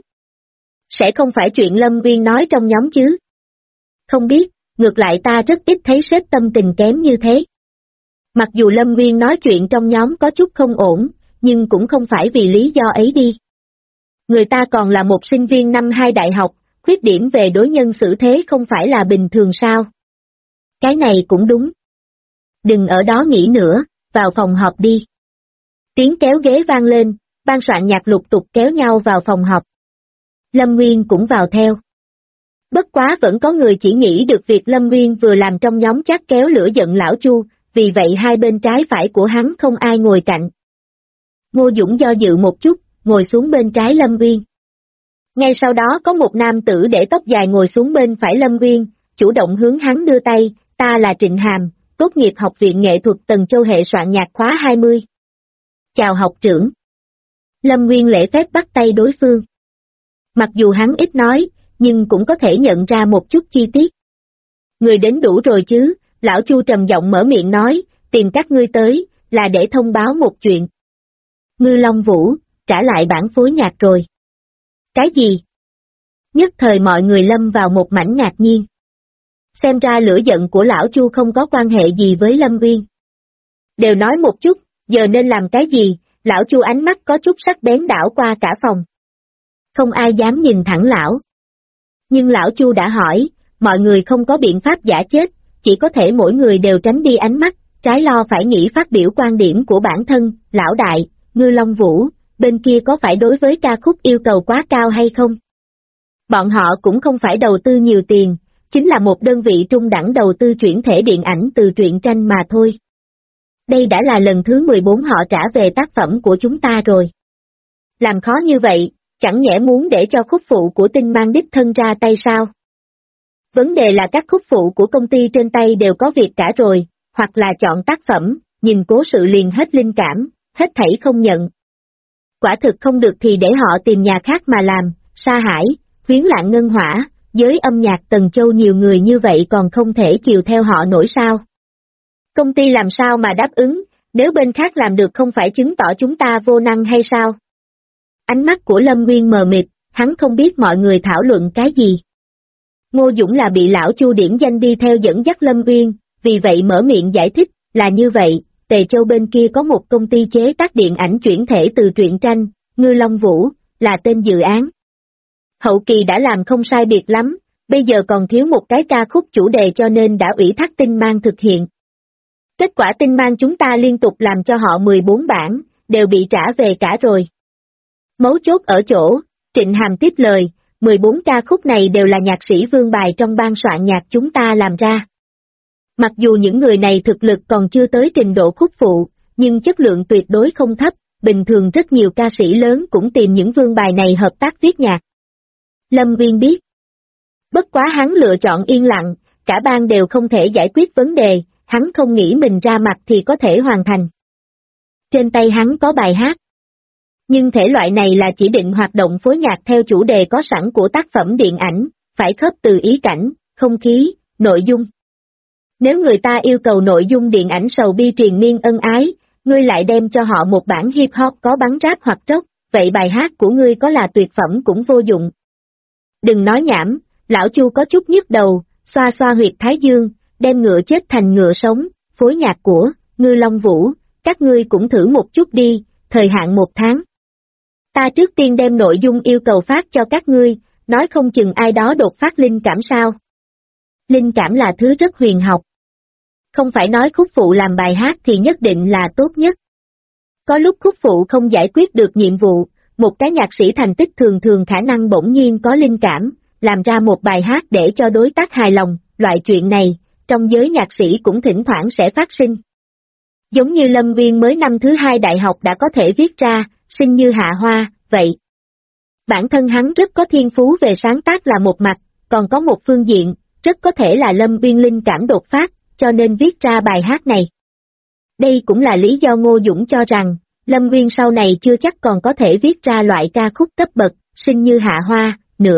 Sẽ không phải chuyện Lâm Viên nói trong nhóm chứ? Không biết, ngược lại ta rất ít thấy sếp tâm tình kém như thế. Mặc dù Lâm Viên nói chuyện trong nhóm có chút không ổn, nhưng cũng không phải vì lý do ấy đi. Người ta còn là một sinh viên năm 2 đại học, khuyết điểm về đối nhân xử thế không phải là bình thường sao? Cái này cũng đúng. Đừng ở đó nghĩ nữa, vào phòng họp đi. Tiếng kéo ghế vang lên, ban soạn nhạc lục tục kéo nhau vào phòng họp. Lâm Nguyên cũng vào theo. Bất quá vẫn có người chỉ nghĩ được việc Lâm Nguyên vừa làm trong nhóm chắc kéo lửa giận lão Chu, vì vậy hai bên trái phải của hắn không ai ngồi cạnh. Ngô Dũng do dự một chút, ngồi xuống bên trái Lâm Nguyên. Ngay sau đó có một nam tử để tóc dài ngồi xuống bên phải Lâm Nguyên, chủ động hướng hắn đưa tay, ta là Trịnh Hàm, tốt nghiệp Học viện Nghệ thuật Tần Châu hệ soạn nhạc khóa 20. Chào học trưởng. Lâm Nguyên lễ phép bắt tay đối phương. Mặc dù hắn ít nói, nhưng cũng có thể nhận ra một chút chi tiết. Người đến đủ rồi chứ, lão Chu trầm giọng mở miệng nói, tìm các ngươi tới, là để thông báo một chuyện. Ngư Long Vũ, trả lại bản phối nhạc rồi. Cái gì? Nhất thời mọi người lâm vào một mảnh ngạc nhiên. Xem ra lửa giận của lão Chu không có quan hệ gì với Lâm Viên. Đều nói một chút, giờ nên làm cái gì, lão Chu ánh mắt có chút sắc bén đảo qua cả phòng. Không ai dám nhìn thẳng lão. Nhưng lão Chu đã hỏi, mọi người không có biện pháp giả chết, chỉ có thể mỗi người đều tránh đi ánh mắt, trái lo phải nghĩ phát biểu quan điểm của bản thân, lão đại, Ngư Long Vũ, bên kia có phải đối với ca khúc yêu cầu quá cao hay không? Bọn họ cũng không phải đầu tư nhiều tiền, chính là một đơn vị trung đẳng đầu tư chuyển thể điện ảnh từ truyện tranh mà thôi. Đây đã là lần thứ 14 họ trả về tác phẩm của chúng ta rồi. Làm khó như vậy, chẳng nhẽ muốn để cho khúc phụ của Tinh Mang đích thân ra tay sao? Vấn đề là các khúc phụ của công ty trên tay đều có việc cả rồi, hoặc là chọn tác phẩm, nhìn cố sự liền hết linh cảm, hết thảy không nhận. Quả thực không được thì để họ tìm nhà khác mà làm, Sa Hải, Huyến Lạng Ngân Hỏa, giới âm nhạc Tần Châu nhiều người như vậy còn không thể chiều theo họ nổi sao. Công ty làm sao mà đáp ứng, nếu bên khác làm được không phải chứng tỏ chúng ta vô năng hay sao? Ánh mắt của Lâm Nguyên mờ mịt, hắn không biết mọi người thảo luận cái gì. Ngô Dũng là bị lão Chu điển danh đi theo dẫn dắt Lâm Nguyên, vì vậy mở miệng giải thích, là như vậy, Tề Châu bên kia có một công ty chế tác điện ảnh chuyển thể từ truyện tranh, Ngư Long Vũ, là tên dự án. Hậu kỳ đã làm không sai biệt lắm, bây giờ còn thiếu một cái ca khúc chủ đề cho nên đã ủy thác Tinh Mang thực hiện. Kết quả Tinh Mang chúng ta liên tục làm cho họ 14 bản, đều bị trả về cả rồi. Mấu chốt ở chỗ, Trịnh Hàm tiếp lời, 14 ca khúc này đều là nhạc sĩ vương bài trong ban soạn nhạc chúng ta làm ra. Mặc dù những người này thực lực còn chưa tới trình độ khúc phụ, nhưng chất lượng tuyệt đối không thấp, bình thường rất nhiều ca sĩ lớn cũng tìm những vương bài này hợp tác viết nhạc. Lâm Viên biết. Bất quá hắn lựa chọn yên lặng, cả ban đều không thể giải quyết vấn đề, hắn không nghĩ mình ra mặt thì có thể hoàn thành. Trên tay hắn có bài hát. Nhưng thể loại này là chỉ định hoạt động phối nhạc theo chủ đề có sẵn của tác phẩm điện ảnh, phải khớp từ ý cảnh, không khí, nội dung. Nếu người ta yêu cầu nội dung điện ảnh sầu bi triền miên ân ái, ngươi lại đem cho họ một bản hip hop có bắn rap hoặc rock, vậy bài hát của ngươi có là tuyệt phẩm cũng vô dụng. Đừng nói nhảm, lão Chu có chút nhức đầu, xoa xoa huyệt thái dương, đem ngựa chết thành ngựa sống, phối nhạc của Ngư Long Vũ, các ngươi cũng thử một chút đi, thời hạn 1 tháng. Ta trước tiên đem nội dung yêu cầu phát cho các ngươi, nói không chừng ai đó đột phát linh cảm sao. Linh cảm là thứ rất huyền học. Không phải nói khúc phụ làm bài hát thì nhất định là tốt nhất. Có lúc khúc phụ không giải quyết được nhiệm vụ, một cái nhạc sĩ thành tích thường thường khả năng bỗng nhiên có linh cảm, làm ra một bài hát để cho đối tác hài lòng, loại chuyện này, trong giới nhạc sĩ cũng thỉnh thoảng sẽ phát sinh. Giống như Lâm Viên mới năm thứ 2 đại học đã có thể viết ra, sinh như hạ hoa, vậy. Bản thân hắn rất có thiên phú về sáng tác là một mặt, còn có một phương diện, rất có thể là Lâm Viên linh cảm đột phát, cho nên viết ra bài hát này. Đây cũng là lý do Ngô Dũng cho rằng, Lâm Viên sau này chưa chắc còn có thể viết ra loại ca khúc cấp bậc, sinh như hạ hoa, nữa.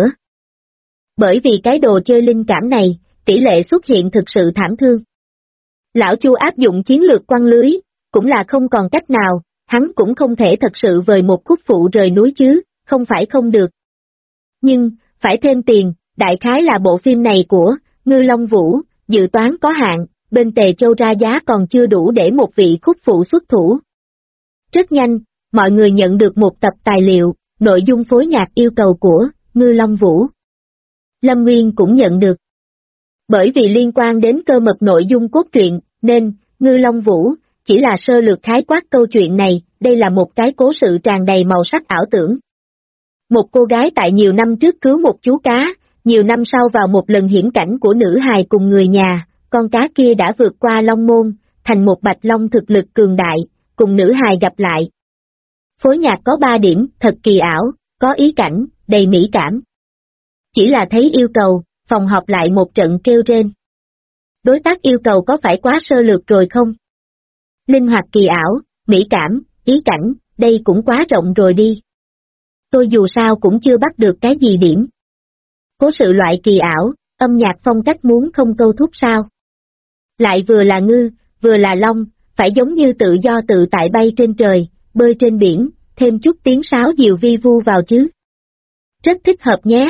Bởi vì cái đồ chơi linh cảm này, tỷ lệ xuất hiện thực sự thảm thương. Lão Chu áp dụng chiến lược quăng lưới, cũng là không còn cách nào, hắn cũng không thể thật sự vời một khúc phụ rời núi chứ, không phải không được. Nhưng, phải thêm tiền, đại khái là bộ phim này của Ngư Long Vũ, dự toán có hạn, bên Tề Châu ra giá còn chưa đủ để một vị khúc phụ xuất thủ. Rất nhanh, mọi người nhận được một tập tài liệu, nội dung phối nhạc yêu cầu của Ngư Long Vũ. Lâm Nguyên cũng nhận được. Bởi vì liên quan đến cơ mật nội dung cốt truyện, nên Ngư Long Vũ chỉ là sơ lược khái quát câu chuyện này, đây là một cái cố sự tràn đầy màu sắc ảo tưởng. Một cô gái tại nhiều năm trước cứu một chú cá, nhiều năm sau vào một lần hiểm cảnh của nữ hài cùng người nhà, con cá kia đã vượt qua long môn, thành một bạch long thực lực cường đại, cùng nữ hài gặp lại. Phối nhạc có 3 điểm, thật kỳ ảo, có ý cảnh, đầy mỹ cảm. Chỉ là thấy yêu cầu, phòng họp lại một trận kêu rên. Đối tác yêu cầu có phải quá sơ lược rồi không? Linh hoạt kỳ ảo, mỹ cảm, ý cảnh, đây cũng quá rộng rồi đi. Tôi dù sao cũng chưa bắt được cái gì điểm. Cố sự loại kỳ ảo, âm nhạc phong cách muốn không câu thúc sao? Lại vừa là ngư, vừa là long, phải giống như tự do tự tại bay trên trời, bơi trên biển, thêm chút tiếng sáo diều vi vu vào chứ. Rất thích hợp nhé.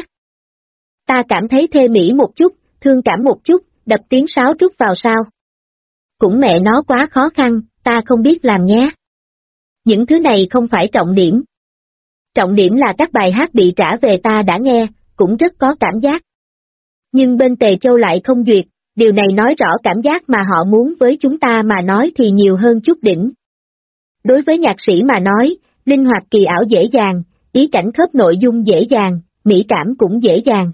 Ta cảm thấy thê mỹ một chút, thương cảm một chút, đập tiếng sáo trút vào sao. Cũng mẹ nó quá khó khăn, ta không biết làm nhé. Những thứ này không phải trọng điểm. Trọng điểm là các bài hát bị trả về ta đã nghe, cũng rất có cảm giác. Nhưng bên Tề Châu lại không duyệt, điều này nói rõ cảm giác mà họ muốn với chúng ta mà nói thì nhiều hơn chút đỉnh. Đối với nhạc sĩ mà nói, linh hoạt kỳ ảo dễ dàng, ý cảnh khớp nội dung dễ dàng, mỹ cảm cũng dễ dàng.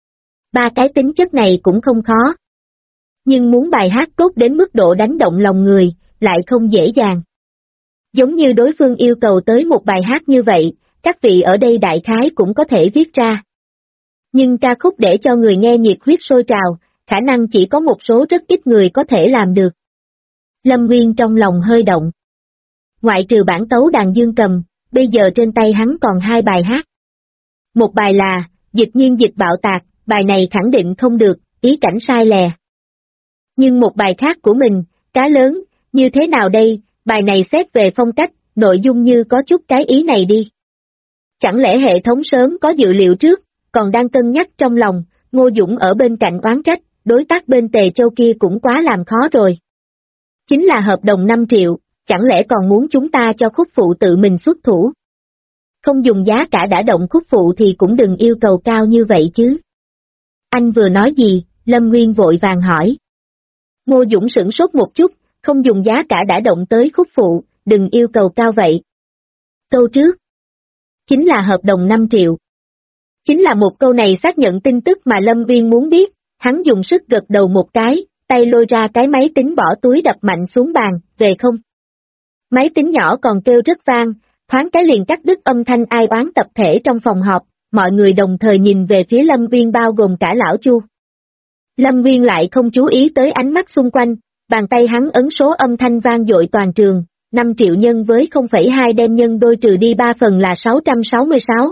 3 cái tính chất này cũng không khó. Nhưng muốn bài hát tốt đến mức độ đánh động lòng người, lại không dễ dàng. Giống như đối phương yêu cầu tới một bài hát như vậy, các vị ở đây đại khái cũng có thể viết ra. Nhưng ca khúc để cho người nghe nhiệt huyết sôi trào, khả năng chỉ có một số rất ít người có thể làm được. Lâm Nguyên trong lòng hơi động. Ngoại trừ bản tấu đàn dương cầm, bây giờ trên tay hắn còn 2 bài hát. Một bài là, Dịch Nhiên Dịch Bạo Tạc, bài này khẳng định không được, ý cảnh sai lè. Nhưng một bài khác của mình, Cá Lớn, như thế nào đây, bài này xét về phong cách, nội dung như có chút cái ý này đi. Chẳng lẽ hệ thống sớm có dự liệu trước, còn đang cân nhắc trong lòng, Ngô Dũng ở bên cạnh oán trách, đối tác bên Tề Châu kia cũng quá làm khó rồi. Chính là hợp đồng 5 triệu, chẳng lẽ còn muốn chúng ta cho khúc phụ tự mình xuất thủ? Không dùng giá cả đã động khúc phụ thì cũng đừng yêu cầu cao như vậy chứ. Anh vừa nói gì? Lâm Nguyên vội vàng hỏi. Ngô Dũng sửng sốt một chút, không dùng giá cả đã động tới khúc phụ, đừng yêu cầu cao vậy. Câu trước. Chính là hợp đồng 5 triệu. Chính là một câu này xác nhận tin tức mà Lâm Nguyên muốn biết, hắn dùng sức gật đầu một cái, tay lôi ra cái máy tính bỏ túi đập mạnh xuống bàn, về không? Máy tính nhỏ còn kêu rất vang, thoáng cái liền cắt đứt âm thanh ai oán tập thể trong phòng họp, mọi người đồng thời nhìn về phía Lâm Nguyên bao gồm cả lão Chu. Lâm Nguyên lại không chú ý tới ánh mắt xung quanh, bàn tay hắn ấn số âm thanh vang dội toàn trường, 5 triệu nhân với 0,2 đem nhân đôi trừ đi 3 phần là 666.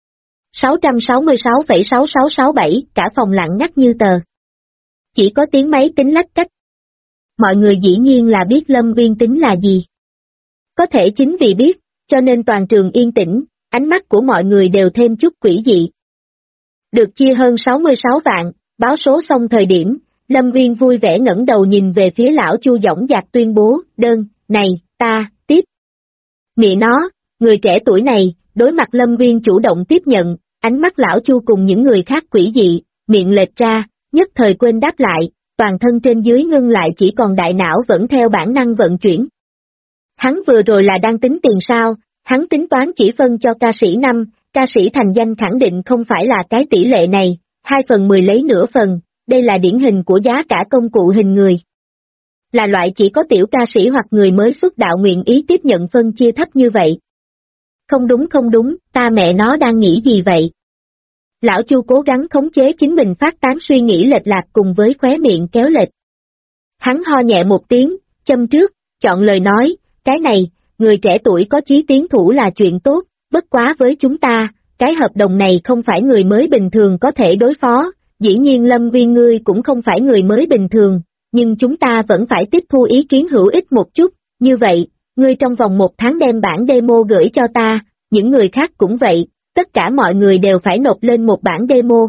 666,6667, cả phòng lặng ngắt như tờ. Chỉ có tiếng máy tính lách cách. Mọi người dĩ nhiên là biết Lâm Nguyên tính là gì. Có thể chính vì biết, cho nên toàn trường yên tĩnh, ánh mắt của mọi người đều thêm chút quỷ dị. Được chia hơn 66 vạn, báo số xong thời điểm, Lâm Nguyên vui vẻ ngẩng đầu nhìn về phía lão Chu dõng dạc tuyên bố, đơn, này, ta, tiếp. Mẹ nó, người trẻ tuổi này, đối mặt Lâm Nguyên chủ động tiếp nhận, ánh mắt lão Chu cùng những người khác quỷ dị, miệng lệch ra, nhất thời quên đáp lại, toàn thân trên dưới ngưng lại chỉ còn đại não vẫn theo bản năng vận chuyển. Hắn vừa rồi là đang tính tiền sao, hắn tính toán chỉ phân cho ca sĩ 5, ca sĩ thành danh khẳng định không phải là cái tỷ lệ này, 2/10 lấy nửa phần, đây là điển hình của giá cả công cụ hình người. Là loại chỉ có tiểu ca sĩ hoặc người mới xuất đạo nguyện ý tiếp nhận phân chia thấp như vậy. Không đúng, ta mẹ nó đang nghĩ gì vậy? Lão Chu cố gắng khống chế chính mình phát tán suy nghĩ lệch lạc cùng với khóe miệng kéo lệch. Hắn ho nhẹ một tiếng, châm trước, chọn lời nói, cái này, người trẻ tuổi có chí tiến thủ là chuyện tốt, bất quá với chúng ta, cái hợp đồng này không phải người mới bình thường có thể đối phó, dĩ nhiên Lâm Nguyên ngươi cũng không phải người mới bình thường, nhưng chúng ta vẫn phải tiếp thu ý kiến hữu ích một chút, như vậy, ngươi trong vòng 1 tháng đem bản demo gửi cho ta, những người khác cũng vậy, tất cả mọi người đều phải nộp lên một bản demo.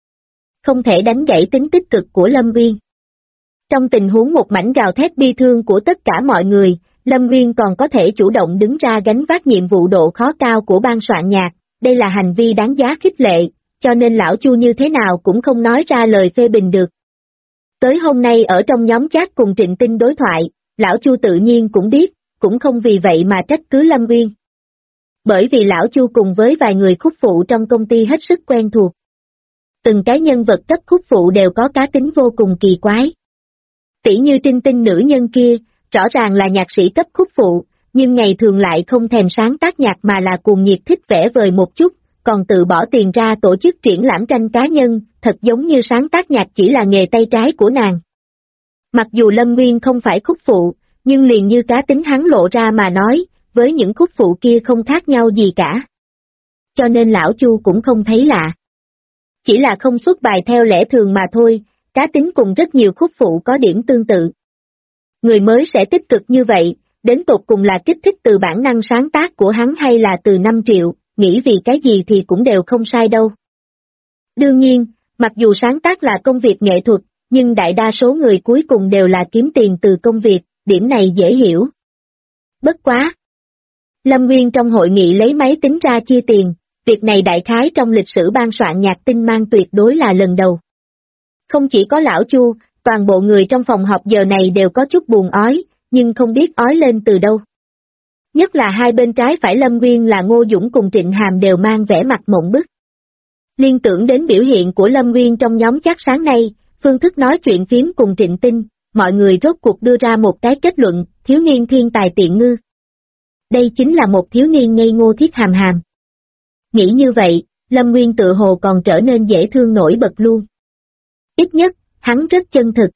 Không thể đánh gãy tính tích cực của Lâm Nguyên. Trong tình huống một mảnh gào thét bi thương của tất cả mọi người, Lâm Nguyên còn có thể chủ động đứng ra gánh vác nhiệm vụ độ khó cao của ban soạn nhạc, đây là hành vi đáng giá khích lệ, cho nên lão Chu như thế nào cũng không nói ra lời phê bình được. Tới hôm nay ở trong nhóm chat cùng Trịnh Tinh đối thoại, lão Chu tự nhiên cũng biết, cũng không vì vậy mà trách cứ Lâm Nguyên. Bởi vì lão Chu cùng với vài người khúc phụ trong công ty hết sức quen thuộc. Từng cái nhân vật cấp khúc phụ đều có cá tính vô cùng kỳ quái. Tỉ như Trinh Tinh nữ nhân kia, rõ ràng là nhạc sĩ cấp khúc phụ, nhưng ngày thường lại không thèm sáng tác nhạc mà là cuồng nhiệt thích vẽ vời một chút, còn tự bỏ tiền ra tổ chức triển lãm tranh cá nhân, thật giống như sáng tác nhạc chỉ là nghề tay trái của nàng. Mặc dù Lâm Nguyên không phải khúc phụ, nhưng liền như cá tính hắn lộ ra mà nói, với những khúc phụ kia không khác nhau gì cả. Cho nên lão Chu cũng không thấy lạ. Chỉ là không xuất bài theo lẽ thường mà thôi, cá tính cùng rất nhiều khúc phụ có điểm tương tự. Người mới sẽ tích cực như vậy, đến tột cùng là kích thích từ bản năng sáng tác của hắn hay là từ 5 triệu, nghĩ vì cái gì thì cũng đều không sai đâu. Đương nhiên, mặc dù sáng tác là công việc nghệ thuật, nhưng đại đa số người cuối cùng đều là kiếm tiền từ công việc, điểm này dễ hiểu. Bất quá! Lâm Nguyên trong hội nghị lấy máy tính ra chia tiền, việc này đại khái trong lịch sử ban soạn nhạc Tinh Mang tuyệt đối là lần đầu. Không chỉ có lão Chu, toàn bộ người trong phòng họp giờ này đều có chút buồn ói, nhưng không biết ói lên từ đâu. Nhất là hai bên trái phải Lâm Nguyên là Ngô Dũng cùng Trịnh Hàm đều mang vẻ mặt mộng bức. Liên tưởng đến biểu hiện của Lâm Nguyên trong nhóm chat sáng nay, phương thức nói chuyện phím cùng Trịnh Tinh, mọi người rốt cuộc đưa ra một cái kết luận, thiếu niên thiên tài tiện ngư. Đây chính là một thiếu niên ngây ngô thiết hàm hàm. Nghĩ như vậy, Lâm Nguyên tự hồ còn trở nên dễ thương nổi bật luôn. Ít nhất, hắn rất chân thực.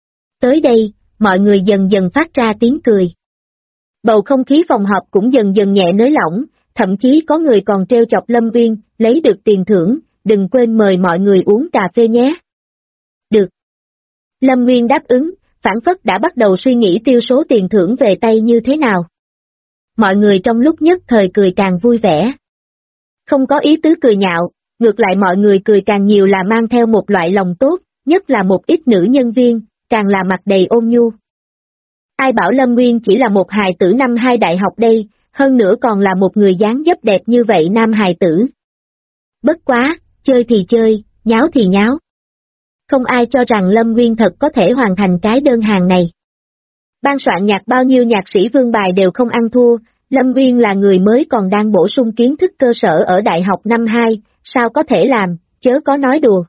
Tới đây, mọi người dần dần phát ra tiếng cười. Bầu không khí phòng họp cũng dần dần nhẹ nới lỏng, thậm chí có người còn trêu chọc Lâm Nguyên, lấy được tiền thưởng, đừng quên mời mọi người uống cà phê nhé. Được. Lâm Nguyên đáp ứng, phản phất đã bắt đầu suy nghĩ tiêu số tiền thưởng về tay như thế nào. Mọi người trong lúc nhất thời cười càng vui vẻ. Không có ý tứ cười nhạo, ngược lại mọi người cười càng nhiều là mang theo một loại lòng tốt, nhất là một ít nữ nhân viên, càng là mặt đầy ôn nhu. Ai bảo Lâm Nguyên chỉ là một hài tử năm 2 đại học đây, hơn nữa còn là một người dáng dấp đẹp như vậy nam hài tử. Bất quá, chơi thì chơi, nháo thì nháo. Không ai cho rằng Lâm Nguyên thật có thể hoàn thành cái đơn hàng này. Ban soạn nhạc bao nhiêu nhạc sĩ vương bài đều không ăn thua, Lâm Nguyên là người mới còn đang bổ sung kiến thức cơ sở ở đại học năm 2, sao có thể làm, chớ có nói đùa.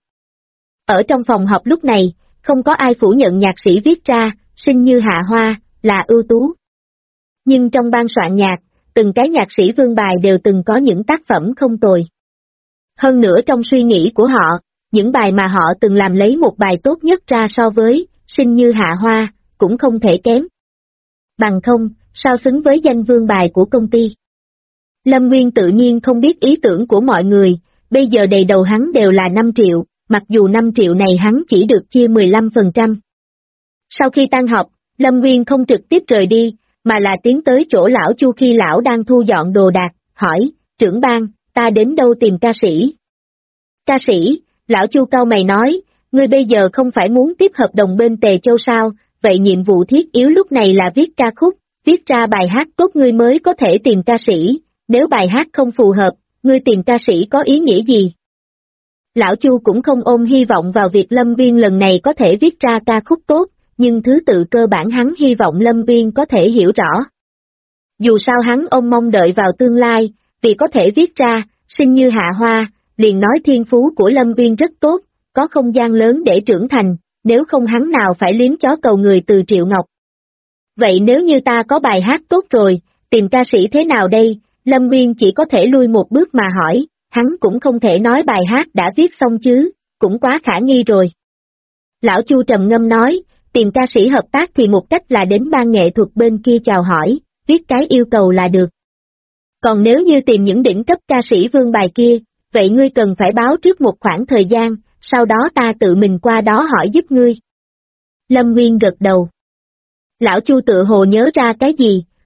Ở trong phòng họp lúc này, không có ai phủ nhận nhạc sĩ viết ra, Sinh Như Hạ Hoa, là ưu tú. Nhưng trong ban soạn nhạc, từng cái nhạc sĩ vương bài đều từng có những tác phẩm không tồi. Hơn nữa trong suy nghĩ của họ, những bài mà họ từng làm lấy một bài tốt nhất ra so với Sinh Như Hạ Hoa, cũng không thể kém. Bằng không, sao xứng với danh vương bài của công ty. Lâm Nguyên tự nhiên không biết ý tưởng của mọi người, bây giờ đầy đầu hắn đều là 5 triệu, mặc dù 5 triệu này hắn chỉ được chia 15%. Sau khi tan họp, Lâm Nguyên không trực tiếp rời đi, mà là tiến tới chỗ lão Chu khi lão đang thu dọn đồ đạc, hỏi, trưởng ban, ta đến đâu tìm ca sĩ? Ca sĩ, lão Chu cau mày nói, ngươi bây giờ không phải muốn tiếp hợp đồng bên Tề Châu sao, vậy nhiệm vụ thiết yếu lúc này là viết ca khúc, viết ra bài hát tốt ngươi mới có thể tìm ca sĩ, nếu bài hát không phù hợp, ngươi tìm ca sĩ có ý nghĩa gì? Lão Chu cũng không ôm hy vọng vào việc Lâm Nguyên lần này có thể viết ra ca khúc tốt, nhưng thứ tự cơ bản hắn hy vọng Lâm Nguyên có thể hiểu rõ. Dù sao hắn ôm mong đợi vào tương lai, vì có thể viết ra, Sinh Như Hạ Hoa, liền nói thiên phú của Lâm Nguyên rất tốt, có không gian lớn để trưởng thành, nếu không hắn nào phải liếm chó cầu người từ Triệu Ngọc. Vậy nếu như ta có bài hát tốt rồi, tìm ca sĩ thế nào đây? Lâm Nguyên chỉ có thể lui một bước mà hỏi, hắn cũng không thể nói bài hát đã viết xong chứ, cũng quá khả nghi rồi. Lão Chu trầm ngâm nói, tìm ca sĩ hợp tác thì một cách là đến ban nghệ thuật bên kia chào hỏi, viết cái yêu cầu là được. Còn nếu như tìm những đỉnh cấp ca sĩ vương bài kia, vậy ngươi cần phải báo trước một khoảng thời gian, sau đó ta tự mình qua đó hỏi giúp ngươi. Lâm Nguyên gật đầu. Lão Chu tự hồ nhớ ra cái gì,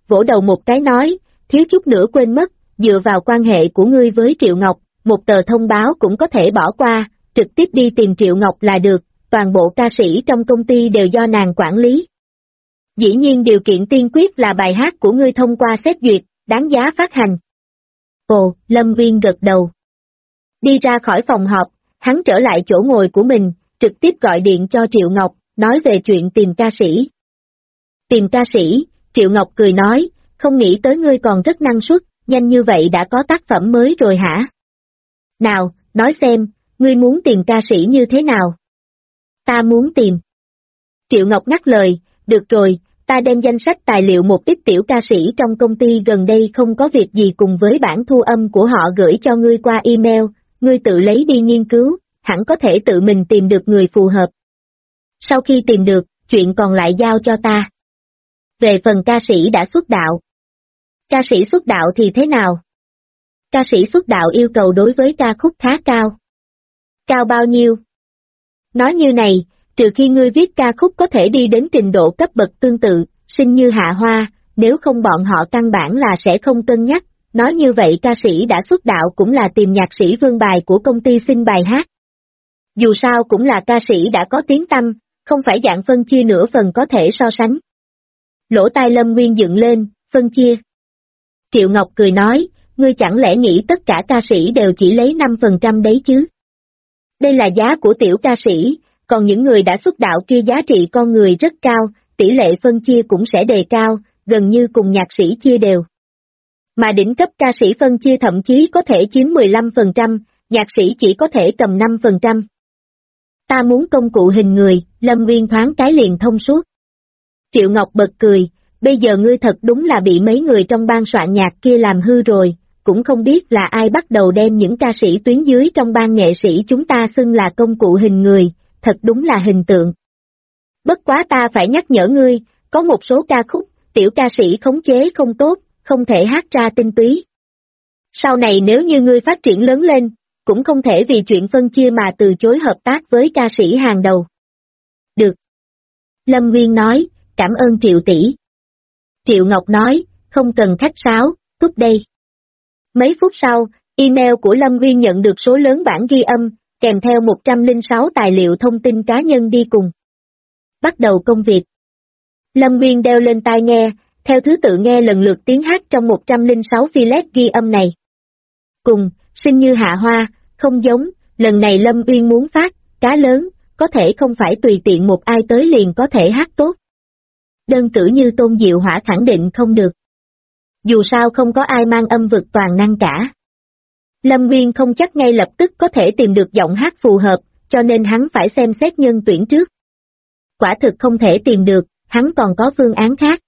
vỗ đầu một cái nói, thiếu chút nữa quên mất, dựa vào quan hệ của ngươi với Triệu Ngọc, một tờ thông báo cũng có thể bỏ qua, trực tiếp đi tìm Triệu Ngọc là được, toàn bộ ca sĩ trong công ty đều do nàng quản lý. Dĩ nhiên điều kiện tiên quyết là bài hát của ngươi thông qua xét duyệt, đáng giá phát hành. Ồ, Lâm Viên gật đầu. Đi ra khỏi phòng họp, hắn trở lại chỗ ngồi của mình, trực tiếp gọi điện cho Triệu Ngọc, nói về chuyện tìm ca sĩ. Tìm ca sĩ, Triệu Ngọc cười nói, không nghĩ tới ngươi còn rất năng suất, nhanh như vậy đã có tác phẩm mới rồi hả? Nào, nói xem, ngươi muốn tìm ca sĩ như thế nào? Ta muốn tìm. Triệu Ngọc ngắt lời, được rồi, ta đem danh sách tài liệu một ít tiểu ca sĩ trong công ty gần đây không có việc gì cùng với bản thu âm của họ gửi cho ngươi qua email, ngươi tự lấy đi nghiên cứu, hẳn có thể tự mình tìm được người phù hợp. Sau khi tìm được, chuyện còn lại giao cho ta. Về phần ca sĩ đã xuất đạo. Ca sĩ xuất đạo thì thế nào? Ca sĩ xuất đạo yêu cầu đối với ca khúc khá cao. Cao bao nhiêu? Nói như này, trừ khi ngươi viết ca khúc có thể đi đến trình độ cấp bậc tương tự, Sinh Như Hạ Hoa, nếu không bọn họ căn bản là sẽ không cân nhắc, nói như vậy ca sĩ đã xuất đạo cũng là tìm nhạc sĩ vương bài của công ty xin bài hát. Dù sao cũng là ca sĩ đã có tiếng tăm, không phải dạng phân chia nửa phần có thể so sánh. Lỗ tai Lâm Nguyên dựng lên, phân chia. Triệu Ngọc cười nói, ngươi chẳng lẽ nghĩ tất cả ca sĩ đều chỉ lấy 5% đấy chứ? Đây là giá của tiểu ca sĩ, còn những người đã xuất đạo kia giá trị con người rất cao, tỷ lệ phân chia cũng sẽ đề cao, gần như cùng nhạc sĩ chia đều. Mà đỉnh cấp ca sĩ phân chia thậm chí có thể chiếm 15%, nhạc sĩ chỉ có thể cầm 5%. Ta muốn công cụ hình người, Lâm Nguyên thoáng cái liền thông suốt. Triệu Ngọc bật cười, bây giờ ngươi thật đúng là bị mấy người trong ban soạn nhạc kia làm hư rồi, cũng không biết là ai bắt đầu đem những ca sĩ tuyến dưới trong ban nghệ sĩ chúng ta xưng là công cụ hình người, thật đúng là hình tượng. Bất quá ta phải nhắc nhở ngươi, có một số ca khúc, tiểu ca sĩ khống chế không tốt, không thể hát ra tinh túy. Sau này nếu như ngươi phát triển lớn lên, cũng không thể vì chuyện phân chia mà từ chối hợp tác với ca sĩ hàng đầu. Được. Lâm Nguyên nói, cảm ơn Triệu tỷ. Triệu Ngọc nói, không cần khách sáo, cúp đây. Mấy phút sau, email của Lâm Nguyên nhận được số lớn bản ghi âm, kèm theo 106 tài liệu thông tin cá nhân đi cùng. Bắt đầu công việc. Lâm Nguyên đeo lên tai nghe, theo thứ tự nghe lần lượt tiếng hát trong 106 filet ghi âm này. Cùng, Sinh Như Hạ Hoa, không giống, lần này Lâm Nguyên muốn phát, cá lớn, có thể không phải tùy tiện một ai tới liền có thể hát tốt. Đơn cử như Tôn Diệu Hỏa khẳng định không được. Dù sao không có ai mang âm vực toàn năng cả. Lâm Nguyên không chắc ngay lập tức có thể tìm được giọng hát phù hợp, cho nên hắn phải xem xét nhân tuyển trước. Quả thực không thể tìm được, hắn còn có phương án khác.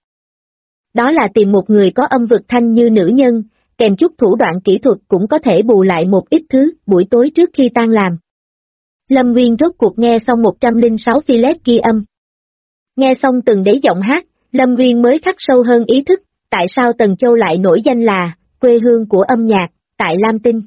Đó là tìm một người có âm vực thanh như nữ nhân, kèm chút thủ đoạn kỹ thuật cũng có thể bù lại một ít thứ, buổi tối trước khi tan làm. Lâm Nguyên rốt cuộc nghe xong 106 filet ghi âm. Nghe xong từng đế giọng hát, Lâm Nguyên mới khắc sâu hơn ý thức, tại sao Tần Châu lại nổi danh là quê hương của âm nhạc, tại Lam Tinh.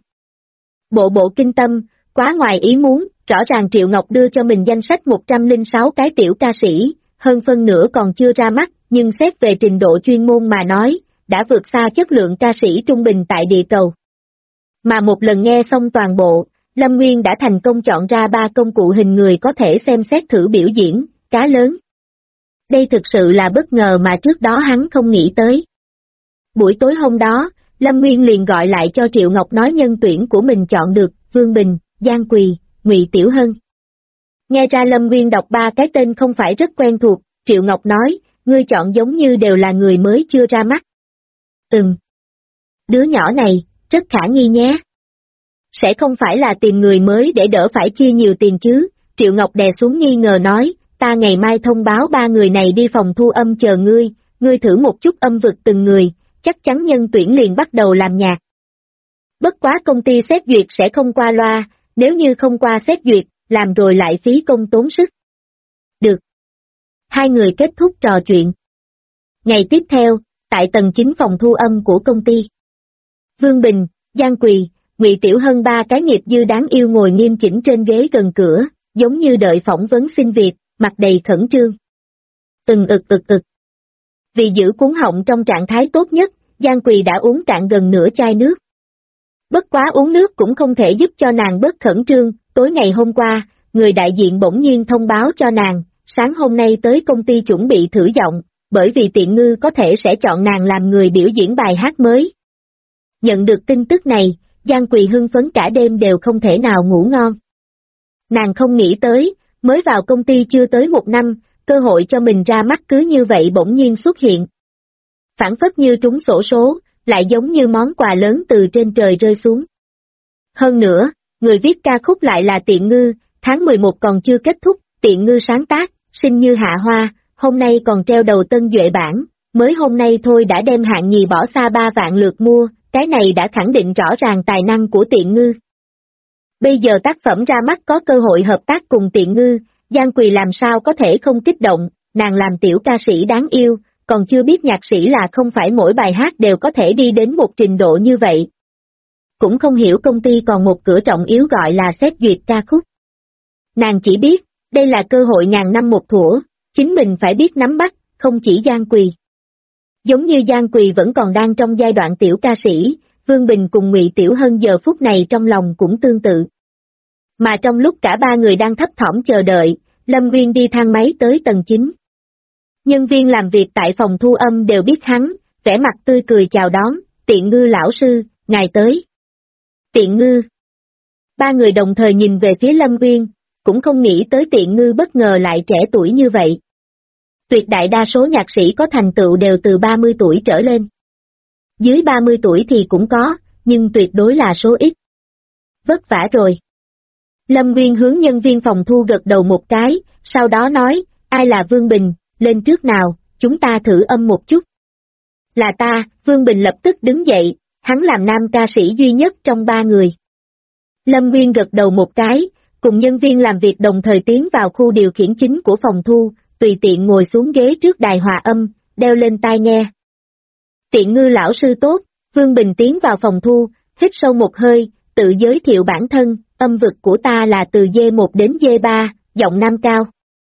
Bộ kinh tâm, quá ngoài ý muốn, rõ ràng Triệu Ngọc đưa cho mình danh sách 106 cái tiểu ca sĩ, hơn phân nửa còn chưa ra mắt, nhưng xét về trình độ chuyên môn mà nói, đã vượt xa chất lượng ca sĩ trung bình tại địa cầu. Mà một lần nghe xong toàn bộ, Lâm Nguyên đã thành công chọn ra 3 công cụ hình người có thể xem xét thử biểu diễn, cá lớn. Đây thực sự là bất ngờ mà trước đó hắn không nghĩ tới. Buổi tối hôm đó, Lâm Nguyên liền gọi lại cho Triệu Ngọc nói nhân tuyển của mình chọn được, Vương Bình, Giang Quỳ, Ngụy Tiểu Hân. Nghe ra Lâm Nguyên đọc 3 cái tên không phải rất quen thuộc, Triệu Ngọc nói, ngươi chọn giống như đều là người mới chưa ra mắt. Đứa nhỏ này, rất khả nghi nhé. Sẽ không phải là tìm người mới để đỡ phải chia nhiều tiền chứ, Triệu Ngọc đè xuống nghi ngờ nói, ta ngày mai thông báo 3 người này đi phòng thu âm chờ ngươi thử một chút âm vực từng người, chắc chắn nhân tuyển liền bắt đầu làm nhạc. Bất quá công ty xét duyệt sẽ không qua loa, nếu như không qua xét duyệt, làm rồi lại phí công tốn sức. Được. 2 người kết thúc trò chuyện. Ngày tiếp theo, tại tầng 9 phòng thu âm của công ty. Vương Bình, Giang Quỳ, Ngụy Tiểu Hân 3 cái nghiệp dư đáng yêu ngồi nghiêm chỉnh trên ghế gần cửa, giống như đợi phỏng vấn xin việc, mặt đầy khẩn trương. Vì giữ cuống họng trong trạng thái tốt nhất, Giang Quỳ đã uống cạn gần nửa chai nước. Bất quá uống nước cũng không thể giúp cho nàng bớt khẩn trương, tối ngày hôm qua, người đại diện bỗng nhiên thông báo cho nàng, sáng hôm nay tới công ty chuẩn bị thử giọng, bởi vì Tiện Ngư có thể sẽ chọn nàng làm người biểu diễn bài hát mới. Nhận được tin tức này, Giang Quỳ hưng phấn cả đêm đều không thể nào ngủ ngon. Nàng không nghĩ tới, mới vào công ty chưa tới 1 năm, cơ hội cho mình ra mắt cứ như vậy bỗng nhiên xuất hiện. Phản phất như trúng xổ số, lại giống như món quà lớn từ trên trời rơi xuống. Hơn nữa, người viết ca khúc lại là Tiện Ngư, tháng 11 còn chưa kết thúc, Tiện Ngư sáng tác, Sinh Như Hạ Hoa, hôm nay còn treo đầu Tân Duệ bản, mới hôm nay thôi đã đem hạng nhì bỏ xa 3 vạn lượt mua, cái này đã khẳng định rõ ràng tài năng của Tiện Ngư. Bây giờ tác phẩm ra mắt có cơ hội hợp tác cùng Tiện Ngư, Giang Quỳ làm sao có thể không kích động, nàng làm tiểu ca sĩ đáng yêu, còn chưa biết nhạc sĩ là không phải mỗi bài hát đều có thể đi đến một trình độ như vậy. Cũng không hiểu công ty còn một cửa trọng yếu gọi là xét duyệt ca khúc. Nàng chỉ biết, đây là cơ hội ngàn năm một thuở, chính mình phải biết nắm bắt, không chỉ Giang Quỳ. Giống như Giang Quỳ vẫn còn đang trong giai đoạn tiểu ca sĩ, Vương Bình cùng Ngụy Tiểu Hân giờ phút này trong lòng cũng tương tự. Mà trong lúc cả ba người đang thấp thỏm chờ đợi, Lâm Nguyên đi thang máy tới tầng 9. Nhân viên làm việc tại phòng thu âm đều biết hắn, vẻ mặt tươi cười chào đón, Tiện Ngư lão sư, ngài tới. Tiện Ngư. Ba người đồng thời nhìn về phía Lâm Nguyên, cũng không nghĩ tới Tiện Ngư bất ngờ lại trẻ tuổi như vậy. Tuyệt đại đa số nhạc sĩ có thành tựu đều từ 30 tuổi trở lên. Dưới 30 tuổi thì cũng có, nhưng tuyệt đối là số ít. Vất vả rồi. Lâm Nguyên hướng nhân viên phòng thu gật đầu một cái, sau đó nói, ai là Vương Bình, lên trước nào, chúng ta thử âm một chút. Là ta, Vương Bình lập tức đứng dậy, hắn làm nam ca sĩ duy nhất trong 3 người. Lâm Nguyên gật đầu một cái, cùng nhân viên làm việc đồng thời tiến vào khu điều khiển chính của phòng thu, tùy tiện ngồi xuống ghế trước đài hòa âm, đeo lên tai nghe. Tiện Ngư lão sư tốt, Vương Bình tiến vào phòng thu, hít sâu một hơi, tự giới thiệu bản thân, âm vực của ta là từ D1 đến D3, giọng nam cao.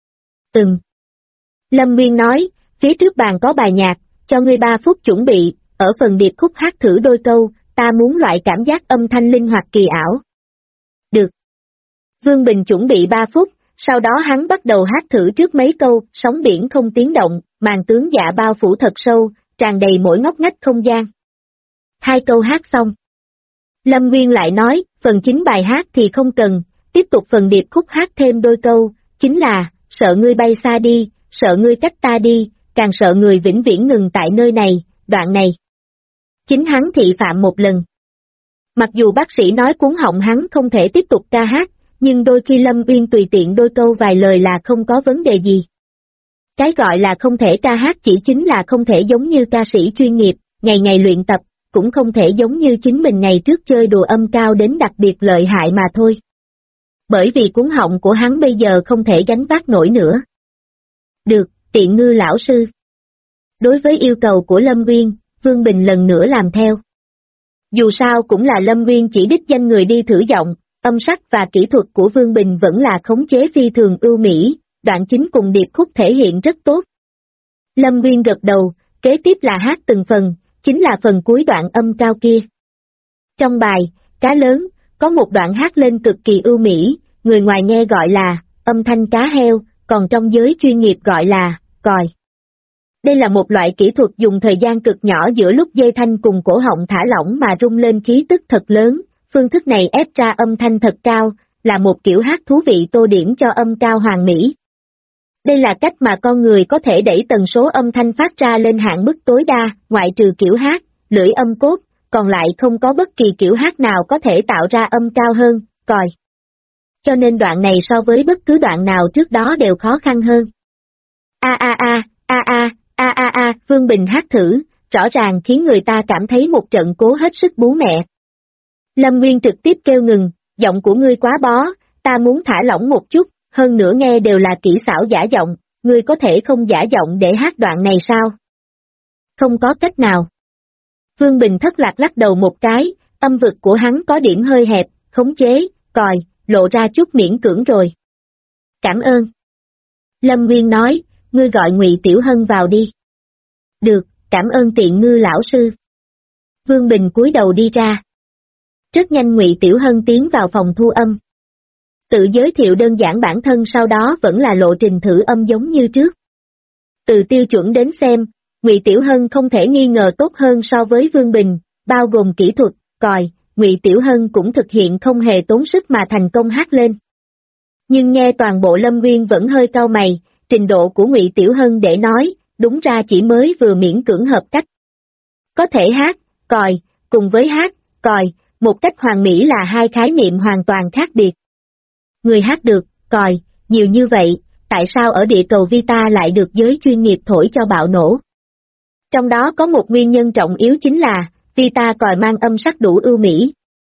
Lâm Nguyên nói, phía trước bàn có bài nhạc, cho ngươi 3 phút chuẩn bị, ở phần điệp khúc hát thử đôi câu, ta muốn loại cảm giác âm thanh linh hoạt kỳ ảo. Được. Vương Bình chuẩn bị 3 phút, sau đó hắn bắt đầu hát thử trước mấy câu, sóng biển không tiếng động, màn tướng dạ bao phủ thật sâu, tràn đầy mỗi ngóc ngách không gian. 2 câu hát xong. Lâm Nguyên lại nói, phần chính bài hát thì không cần, tiếp tục phần điệp khúc hát thêm đôi câu, chính là, sợ ngươi bay xa đi, sợ ngươi cách ta đi, càng sợ người vĩnh viễn ngừng tại nơi này, đoạn này. Chính hắn thị phạm một lần. Mặc dù bác sĩ nói cuốn họng hắn không thể tiếp tục ca hát, nhưng đôi khi Lâm Uyên tùy tiện đôi câu vài lời là không có vấn đề gì. Cái gọi là không thể ca hát chỉ chính là không thể giống như ca sĩ chuyên nghiệp, ngày ngày luyện tập, cũng không thể giống như chính mình ngày trước chơi đùa âm cao đến đặc biệt lợi hại mà thôi. Bởi vì cuốn họng của hắn bây giờ không thể gánh vác nổi nữa. Được, Tiện Ngư lão sư. Đối với yêu cầu của Lâm Nguyên, Vương Bình lần nữa làm theo. Dù sao cũng là Lâm Nguyên chỉ đích danh người đi thử giọng, âm sắc và kỹ thuật của Vương Bình vẫn là khống chế phi thường ưu mỹ, đoạn chính cùng điệp khúc thể hiện rất tốt. Lâm Nguyên gật đầu, kế tiếp là hát từng phần, chính là phần cuối đoạn âm cao kia. Trong bài, Cá Lớn, có một đoạn hát lên cực kỳ ưu mỹ, người ngoài nghe gọi là âm thanh cá heo, còn trong giới chuyên nghiệp gọi là còi. Đây là một loại kỹ thuật dùng thời gian cực nhỏ giữa lúc dây thanh cùng cổ họng thả lỏng mà rung lên khí tức thật lớn, phương thức này ép ra âm thanh thật cao, là một kiểu hát thú vị tô điểm cho âm cao hoàn mỹ. Đây là cách mà con người có thể đẩy tần số âm thanh phát ra lên hạn mức tối đa, ngoại trừ kiểu hát, lưỡi âm cốt, còn lại không có bất kỳ kiểu hát nào có thể tạo ra âm cao hơn, còi. Cho nên đoạn này so với bất cứ đoạn nào trước đó đều khó khăn hơn. Vương Bình hát thử, rõ ràng khiến người ta cảm thấy một trận cố hết sức bú mẹ. Lâm Nguyên trực tiếp kêu ngừng, giọng của ngươi quá bó, ta muốn thả lỏng một chút, hơn nữa nghe đều là kỹ xảo giả giọng, ngươi có thể không giả giọng để hát đoạn này sao? Không có cách nào. Vương Bình thất lạc lắc đầu một cái, âm vực của hắn có điểm hơi hẹp, khống chế, còi, lộ ra chút miễn cưỡng rồi. Cảm ơn. Lâm Nguyên nói, ngươi gọi Ngụy Tiểu Hân vào đi. Được, cảm ơn Tiện Ngư lão sư. Vương Bình cúi đầu đi ra. Rất nhanh Ngụy Tiểu Hân tiến vào phòng thu âm. Tự giới thiệu đơn giản bản thân, sau đó vẫn là lộ trình thử âm giống như trước. Từ tiêu chuẩn đến xem, Ngụy Tiểu Hân không thể nghi ngờ tốt hơn so với Vương Bình, bao gồm kỹ thuật, còi, Ngụy Tiểu Hân cũng thực hiện không hề tốn sức mà thành công hát lên. Nhưng nghe toàn bộ Lâm Nguyên vẫn hơi cau mày, trình độ của Ngụy Tiểu Hân để nói, đúng ra chỉ mới vừa miễn cưỡng hợp cách. Có thể hát, còi, cùng với hát, còi, một cách hoàn mỹ là hai khái niệm hoàn toàn khác biệt. Người hát được, còi, nhiều như vậy, tại sao ở địa cầu Vita lại được giới chuyên nghiệp thổi cho bạo nổ? Trong đó có một nguyên nhân trọng yếu chính là, Vita còi mang âm sắc đủ ưu mỹ.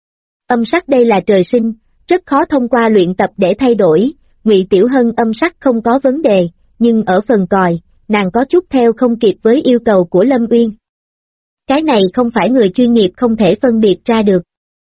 Âm sắc đây là trời sinh, rất khó thông qua luyện tập để thay đổi, Ngụy Tiểu Hân âm sắc không có vấn đề, nhưng ở phần còi, nàng có chút theo không kịp với yêu cầu của Lâm Uyên. Cái này không phải người chuyên nghiệp không thể phân biệt ra được.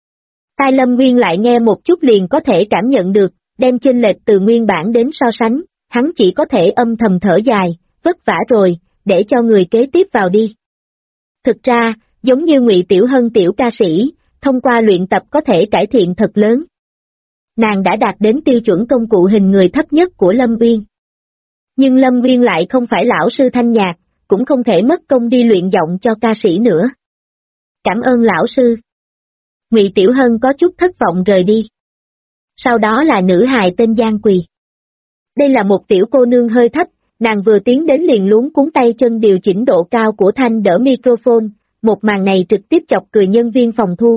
Tai Lâm Nguyên lại nghe một chút liền có thể cảm nhận được, đem chênh lệch từ nguyên bản đến so sánh, hắn chỉ có thể âm thầm thở dài, vất vả rồi, để cho người kế tiếp vào đi. Thực ra, giống như Ngụy Tiểu Hân tiểu ca sĩ, thông qua luyện tập có thể cải thiện thật lớn. Nàng đã đạt đến tiêu chuẩn công cụ hình người thấp nhất của Lâm Uyên. Nhưng Lâm Uyên lại không phải lão sư thanh nhạc, cũng không thể mất công đi luyện giọng cho ca sĩ nữa. Cảm ơn lão sư. Ngụy Tiểu Hân có chút thất vọng rời đi. Sau đó là nữ hài tên Giang Quỳ. Đây là một tiểu cô nương hơi thấp, nàng vừa tiến đến liền luống cuống tay chân điều chỉnh độ cao của thanh đỡ microphone, một màn này trực tiếp chọc cười nhân viên phòng thu.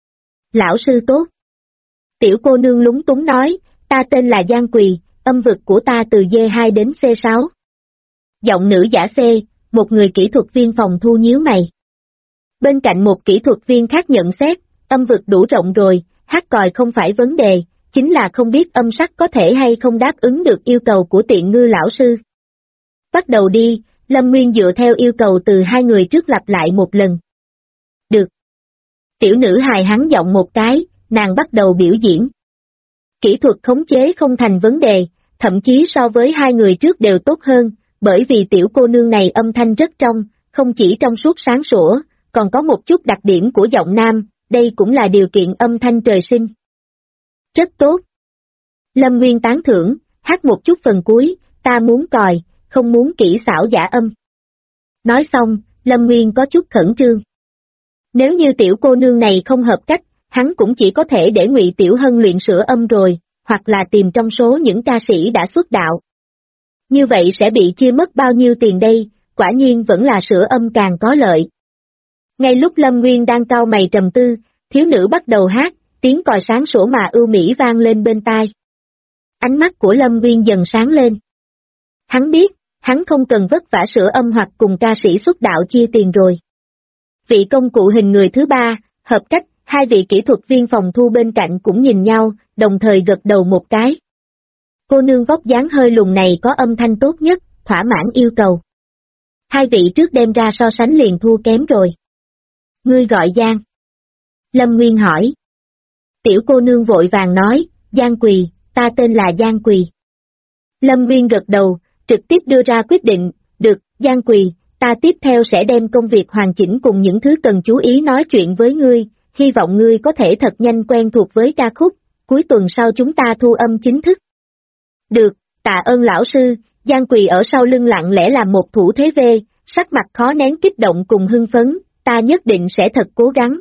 Lão sư tốt. Tiểu cô nương lúng túng nói, ta tên là Giang Quỳ, âm vực của ta từ D2 đến C6. Giọng nữ giả C, một người kỹ thuật viên phòng thu nhíu mày. Bên cạnh một kỹ thuật viên khác nhận xét, âm vực đủ rộng rồi, hát còi không phải vấn đề, chính là không biết âm sắc có thể hay không đáp ứng được yêu cầu của Tiện Ngư lão sư. Bắt đầu đi, Lâm Nguyên dựa theo yêu cầu từ hai người trước lặp lại một lần. Được. Tiểu nữ hài hắn giọng một cái, nàng bắt đầu biểu diễn. Kỹ thuật khống chế không thành vấn đề, thậm chí so với hai người trước đều tốt hơn, bởi vì tiểu cô nương này âm thanh rất trong, không chỉ trong suốt sáng sủa, còn có một chút đặc điểm của giọng nam, đây cũng là điều kiện âm thanh trời sinh. Rất tốt. Lâm Nguyên tán thưởng, hát một chút phần cuối, ta muốn còi, không muốn kỹ xảo giả âm. Nói xong, Lâm Nguyên có chút khẩn trương. Nếu như tiểu cô nương này không hợp cách, hắn cũng chỉ có thể để Ngụy Tiểu Hân luyện sửa âm rồi, hoặc là tìm trong số những ca sĩ đã xuất đạo. Như vậy sẽ bị chia mất bao nhiêu tiền đây, quả nhiên vẫn là sửa âm càng có lợi. Ngay lúc Lâm Nguyên đang cau mày trầm tư, thiếu nữ bắt đầu hát, tiếng còi sáng sủa mà ưu mỹ vang lên bên tai. Ánh mắt của Lâm Nguyên dần sáng lên. Hắn biết, hắn không cần vất vả sửa âm hoặc cùng ca sĩ xuất đạo chia tiền rồi. Vị công cụ hình người thứ ba, hợp cách, hai vị kỹ thuật viên phòng thu bên cạnh cũng nhìn nhau, đồng thời gật đầu một cái. Cô nương vóc dáng hơi lùn này có âm thanh tốt nhất, thỏa mãn yêu cầu. Hai vị trước đem ra so sánh liền thua kém rồi. Ngươi gọi Giang. Lâm Nguyên hỏi. Tiểu cô nương vội vàng nói, Giang Quỳ, ta tên là Giang Quỳ. Lâm Nguyên gật đầu, trực tiếp đưa ra quyết định, được, Giang Quỳ, ta tiếp theo sẽ đem công việc hoàn chỉnh cùng những thứ cần chú ý nói chuyện với ngươi, hy vọng ngươi có thể thật nhanh quen thuộc với ca khúc, cuối tuần sau chúng ta thu âm chính thức. Được, tạ ơn lão sư, Giang Quỳ ở sau lưng lặng lẽ làm một thủ thế V, sắc mặt khó nén kích động cùng hưng phấn, ta nhất định sẽ thật cố gắng.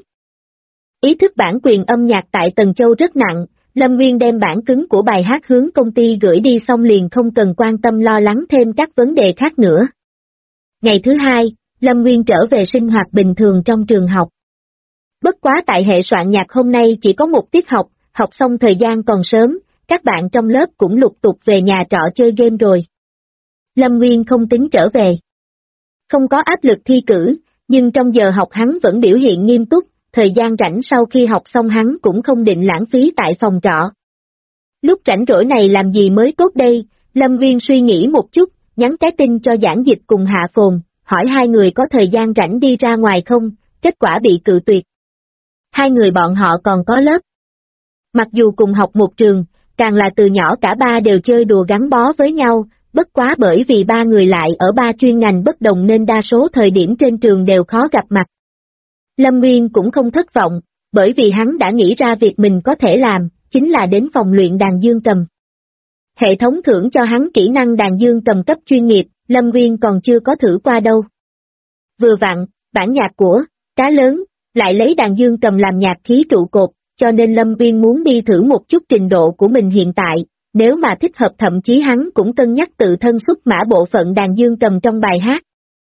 Ý thức bản quyền âm nhạc tại Tần Châu rất nặng, Lâm Nguyên đem bản cứng của bài hát hướng công ty gửi đi xong liền không cần quan tâm lo lắng thêm các vấn đề khác nữa. Ngày thứ hai, Lâm Nguyên trở về sinh hoạt bình thường trong trường học. Bất quá tại hệ soạn nhạc hôm nay chỉ có một tiết học, học xong thời gian còn sớm, các bạn trong lớp cũng lục tục về nhà trọ chơi game rồi. Lâm Nguyên không tính trở về. Không có áp lực thi cử, nhưng trong giờ học hắn vẫn biểu hiện nghiêm túc, thời gian rảnh sau khi học xong hắn cũng không định lãng phí tại phòng trọ. Lúc rảnh rỗi này làm gì mới tốt đây, Lâm Nguyên suy nghĩ một chút, nhắn cái tin cho Giảng Dịch cùng Hạ Phồn, hỏi hai người có thời gian rảnh đi ra ngoài không, kết quả bị cự tuyệt. Hai người bọn họ còn có lớp. Mặc dù cùng học một trường, càng là từ nhỏ cả ba đều chơi đùa gắn bó với nhau, bất quá bởi vì ba người lại ở ba chuyên ngành bất đồng nên đa số thời điểm trên trường đều khó gặp mặt. Lâm Nguyên cũng không thất vọng, bởi vì hắn đã nghĩ ra việc mình có thể làm, chính là đến phòng luyện đàn dương cầm. Hệ thống thưởng cho hắn kỹ năng đàn dương cầm cấp chuyên nghiệp, Lâm Nguyên còn chưa có thử qua đâu. Vừa vặn, bản nhạc của Cá Lớn lại lấy đàn dương cầm làm nhạc khí trụ cột, cho nên Lâm Nguyên muốn đi thử một chút trình độ của mình hiện tại, nếu mà thích hợp thậm chí hắn cũng cân nhắc tự thân xuất mã bộ phận đàn dương cầm trong bài hát.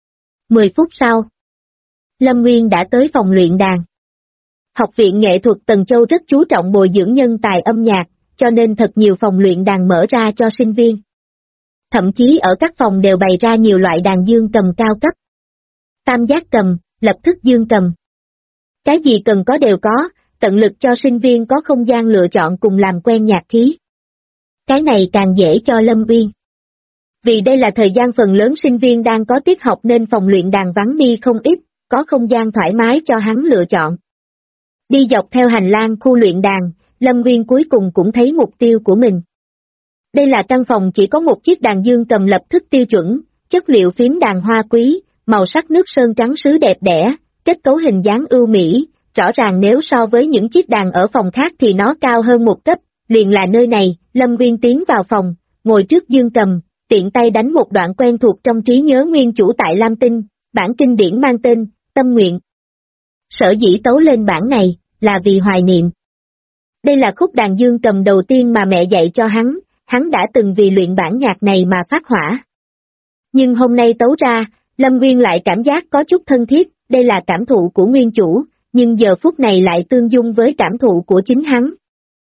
10 phút sau, Lâm Nguyên đã tới phòng luyện đàn. Học viện nghệ thuật Tần Châu rất chú trọng bồi dưỡng nhân tài âm nhạc, cho nên thật nhiều phòng luyện đàn mở ra cho sinh viên. Thậm chí ở các phòng đều bày ra nhiều loại đàn dương cầm cao cấp. Tam giác cầm, lập thức dương cầm. Cái gì cần có đều có, tận lực cho sinh viên có không gian lựa chọn cùng làm quen nhạc khí. Cái này càng dễ cho Lâm Nguyên. Vì đây là thời gian phần lớn sinh viên đang có tiết học nên phòng luyện đàn vắng đi không ít, có không gian thoải mái cho hắn lựa chọn. Đi dọc theo hành lang khu luyện đàn, Lâm Nguyên cuối cùng cũng thấy mục tiêu của mình. Đây là căn phòng chỉ có một chiếc đàn dương cầm lập thức tiêu chuẩn, chất liệu phím đàn hoa quý, màu sắc nước sơn trắng sứ đẹp đẽ, kết cấu hình dáng ưu mỹ, rõ ràng nếu so với những chiếc đàn ở phòng khác thì nó cao hơn một cấp, liền là nơi này. Lâm Nguyên tiến vào phòng, ngồi trước dương cầm, tiện tay đánh một đoạn quen thuộc trong trí nhớ nguyên chủ tại Lam Tinh, bản kinh điển mang tên Tâm Nguyện. Sở dĩ tấu lên bản này, là vì hoài niệm. Đây là khúc đàn dương cầm đầu tiên mà mẹ dạy cho hắn đã từng vì luyện bản nhạc này mà phát hỏa. Nhưng hôm nay tấu ra, Lâm Nguyên lại cảm giác có chút thân thiết, đây là cảm thụ của nguyên chủ, nhưng giờ phút này lại tương dung với cảm thụ của chính hắn.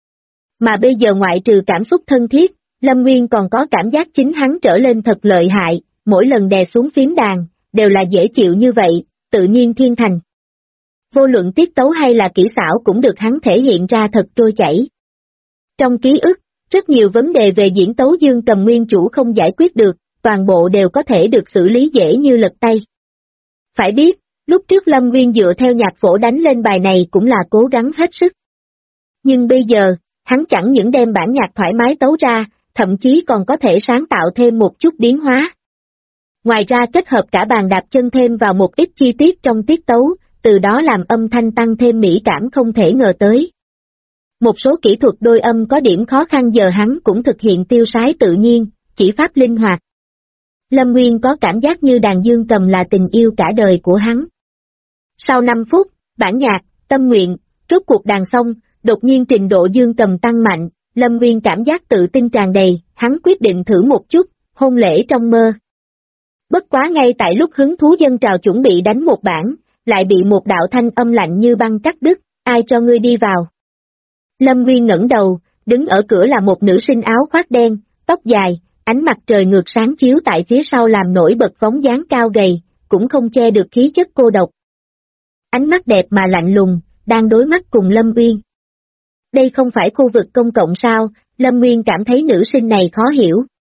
Mà bây giờ ngoại trừ cảm xúc thân thiết, Lâm Nguyên còn có cảm giác chính hắn trở lên thật lợi hại, mỗi lần đè xuống phím đàn, đều là dễ chịu như vậy, tự nhiên thiên thành. Vô luận tiết tấu hay là kỹ xảo cũng được hắn thể hiện ra thật trôi chảy. Trong ký ức, rất nhiều vấn đề về diễn tấu dương cầm nguyên chủ không giải quyết được, toàn bộ đều có thể được xử lý dễ như lật tay. Phải biết, lúc trước Lâm Nguyên dựa theo nhạc phổ đánh lên bài này cũng là cố gắng hết sức. Nhưng bây giờ, hắn chẳng những đem bản nhạc thoải mái tấu ra, thậm chí còn có thể sáng tạo thêm một chút biến hóa. Ngoài ra kết hợp cả bàn đạp chân thêm vào một ít chi tiết trong tiết tấu, từ đó làm âm thanh tăng thêm mỹ cảm không thể ngờ tới. Một số kỹ thuật đôi âm có điểm khó khăn giờ hắn cũng thực hiện tiêu sái tự nhiên, chỉ pháp linh hoạt. Lâm Nguyên có cảm giác như đàn dương cầm là tình yêu cả đời của hắn. Sau 5 phút, bản nhạc, Tâm Nguyện, rốt cuộc đàn xong, đột nhiên trình độ dương cầm tăng mạnh, Lâm Nguyên cảm giác tự tin tràn đầy, hắn quyết định thử một chút, hôn lễ trong mơ. Bất quá ngay tại lúc hứng thú dâng trào chuẩn bị đánh một bản, lại bị một đạo thanh âm lạnh như băng cắt đứt, ai cho ngươi đi vào. Lâm Nguyên ngẩng đầu, đứng ở cửa là một nữ sinh áo khoác đen, tóc dài, ánh mặt trời ngược sáng chiếu tại phía sau làm nổi bật bóng dáng cao gầy, cũng không che được khí chất cô độc. Ánh mắt đẹp mà lạnh lùng, đang đối mắt cùng Lâm Nguyên. Đây không phải khu vực công cộng sao, Lâm Nguyên cảm thấy nữ sinh này khó hiểu.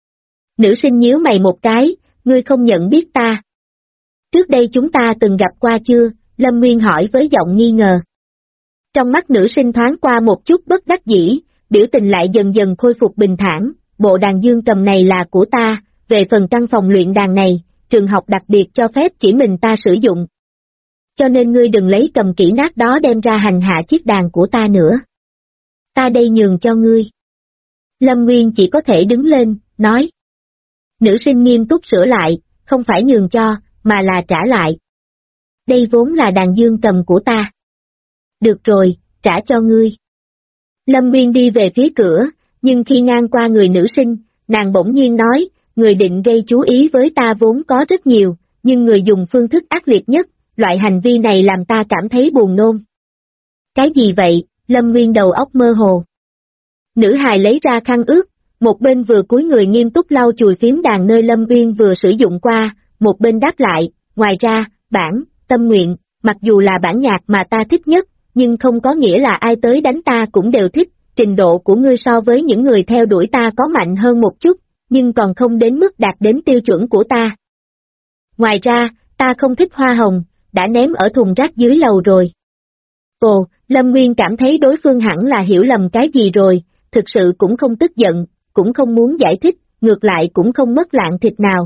Nữ sinh nhíu mày một cái, ngươi không nhận biết ta. Trước đây chúng ta từng gặp qua chưa? Lâm Nguyên hỏi với giọng nghi ngờ. Trong mắt nữ sinh thoáng qua một chút bất đắc dĩ, biểu tình lại dần dần khôi phục bình thản, bộ đàn dương cầm này là của ta, về phần căn phòng luyện đàn này, trường học đặc biệt cho phép chỉ mình ta sử dụng. Cho nên ngươi đừng lấy cầm kỹ nát đó đem ra hành hạ chiếc đàn của ta nữa. Ta đây nhường cho ngươi. Lâm Nguyên chỉ có thể đứng lên, nói. Nữ sinh nghiêm túc sửa lại, không phải nhường cho, mà là trả lại. Đây vốn là đàn dương cầm của ta. Được rồi, trả cho ngươi. Lâm Nguyên đi về phía cửa, nhưng khi ngang qua người nữ sinh, nàng bỗng nhiên nói, người định gây chú ý với ta vốn có rất nhiều, nhưng người dùng phương thức ác liệt nhất, loại hành vi này làm ta cảm thấy buồn nôn. Cái gì vậy? Lâm Nguyên đầu óc mơ hồ. Nữ hài lấy ra khăn ướt, một bên vừa cúi người nghiêm túc lau chùi phím đàn nơi Lâm Nguyên vừa sử dụng qua, một bên đáp lại, ngoài ra, bản, Tâm Nguyện, mặc dù là bản nhạc mà ta thích nhất, nhưng không có nghĩa là ai tới đánh ta cũng đều thích, trình độ của ngươi so với những người theo đuổi ta có mạnh hơn một chút, nhưng còn không đến mức đạt đến tiêu chuẩn của ta. Ngoài ra, ta không thích hoa hồng, đã ném ở thùng rác dưới lầu rồi. Ồ, Lâm Nguyên cảm thấy đối phương hẳn là hiểu lầm cái gì rồi, thực sự cũng không tức giận, cũng không muốn giải thích, ngược lại cũng không mất lạng thịt nào.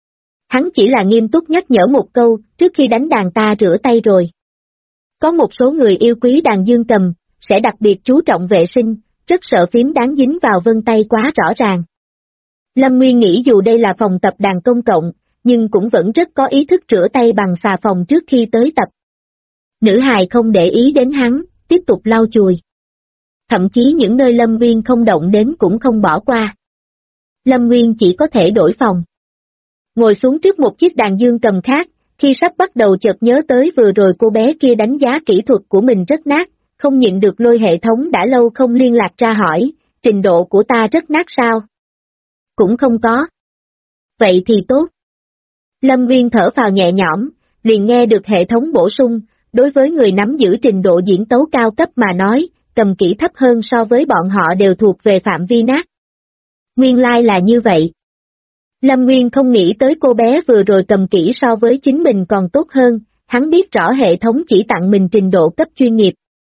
Hắn chỉ là nghiêm túc nhắc nhở một câu, trước khi đánh đàn ta rửa tay rồi. Có một số người yêu quý đàn dương cầm, sẽ đặc biệt chú trọng vệ sinh, rất sợ phím đáng dính vào vân tay quá rõ ràng. Lâm Nguyên nghĩ dù đây là phòng tập đàn công cộng, nhưng cũng vẫn rất có ý thức rửa tay bằng xà phòng trước khi tới tập. Nữ hài không để ý đến hắn, tiếp tục lau chùi. Thậm chí những nơi Lâm Nguyên không động đến cũng không bỏ qua. Lâm Nguyên chỉ có thể đổi phòng. Ngồi xuống trước một chiếc đàn dương cầm khác, khi sắp bắt đầu chợt nhớ tới vừa rồi cô bé kia đánh giá kỹ thuật của mình rất nát, không nhịn được lôi hệ thống đã lâu không liên lạc ra hỏi, trình độ của ta rất nát sao? Cũng không có. Vậy thì tốt. Lâm Nguyên thở phào nhẹ nhõm, liền nghe được hệ thống bổ sung, đối với người nắm giữ trình độ diễn tấu cao cấp mà nói, cầm kỹ thấp hơn so với bọn họ đều thuộc về phạm vi nát. Nguyên lai là như vậy. Lâm Nguyên không nghĩ tới cô bé vừa rồi cầm kỹ so với chính mình còn tốt hơn, hắn biết rõ hệ thống chỉ tặng mình trình độ cấp chuyên nghiệp.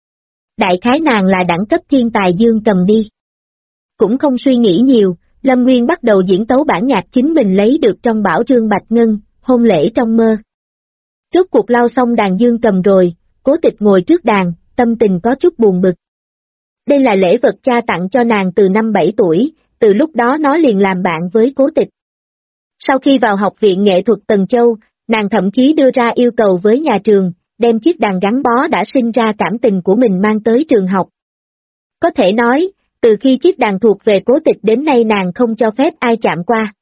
Đại khái nàng là đẳng cấp thiên tài dương cầm đi. Cũng không suy nghĩ nhiều, Lâm Nguyên bắt đầu diễn tấu bản nhạc chính mình lấy được trong Bảo Rương Bạch Ngân, hôn lễ trong mơ. Rốt cuộc lau xong đàn dương cầm rồi, Cố Tịch ngồi trước đàn, tâm tình có chút buồn bực. Đây là lễ vật cha tặng cho nàng từ năm 7 tuổi, từ lúc đó nó liền làm bạn với Cố Tịch. Sau khi vào Học viện Nghệ thuật Tần Châu, nàng thậm chí đưa ra yêu cầu với nhà trường, đem chiếc đàn gắn bó đã sinh ra cảm tình của mình mang tới trường học. Có thể nói, từ khi chiếc đàn thuộc về Cố Tịch đến nay nàng không cho phép ai chạm qua.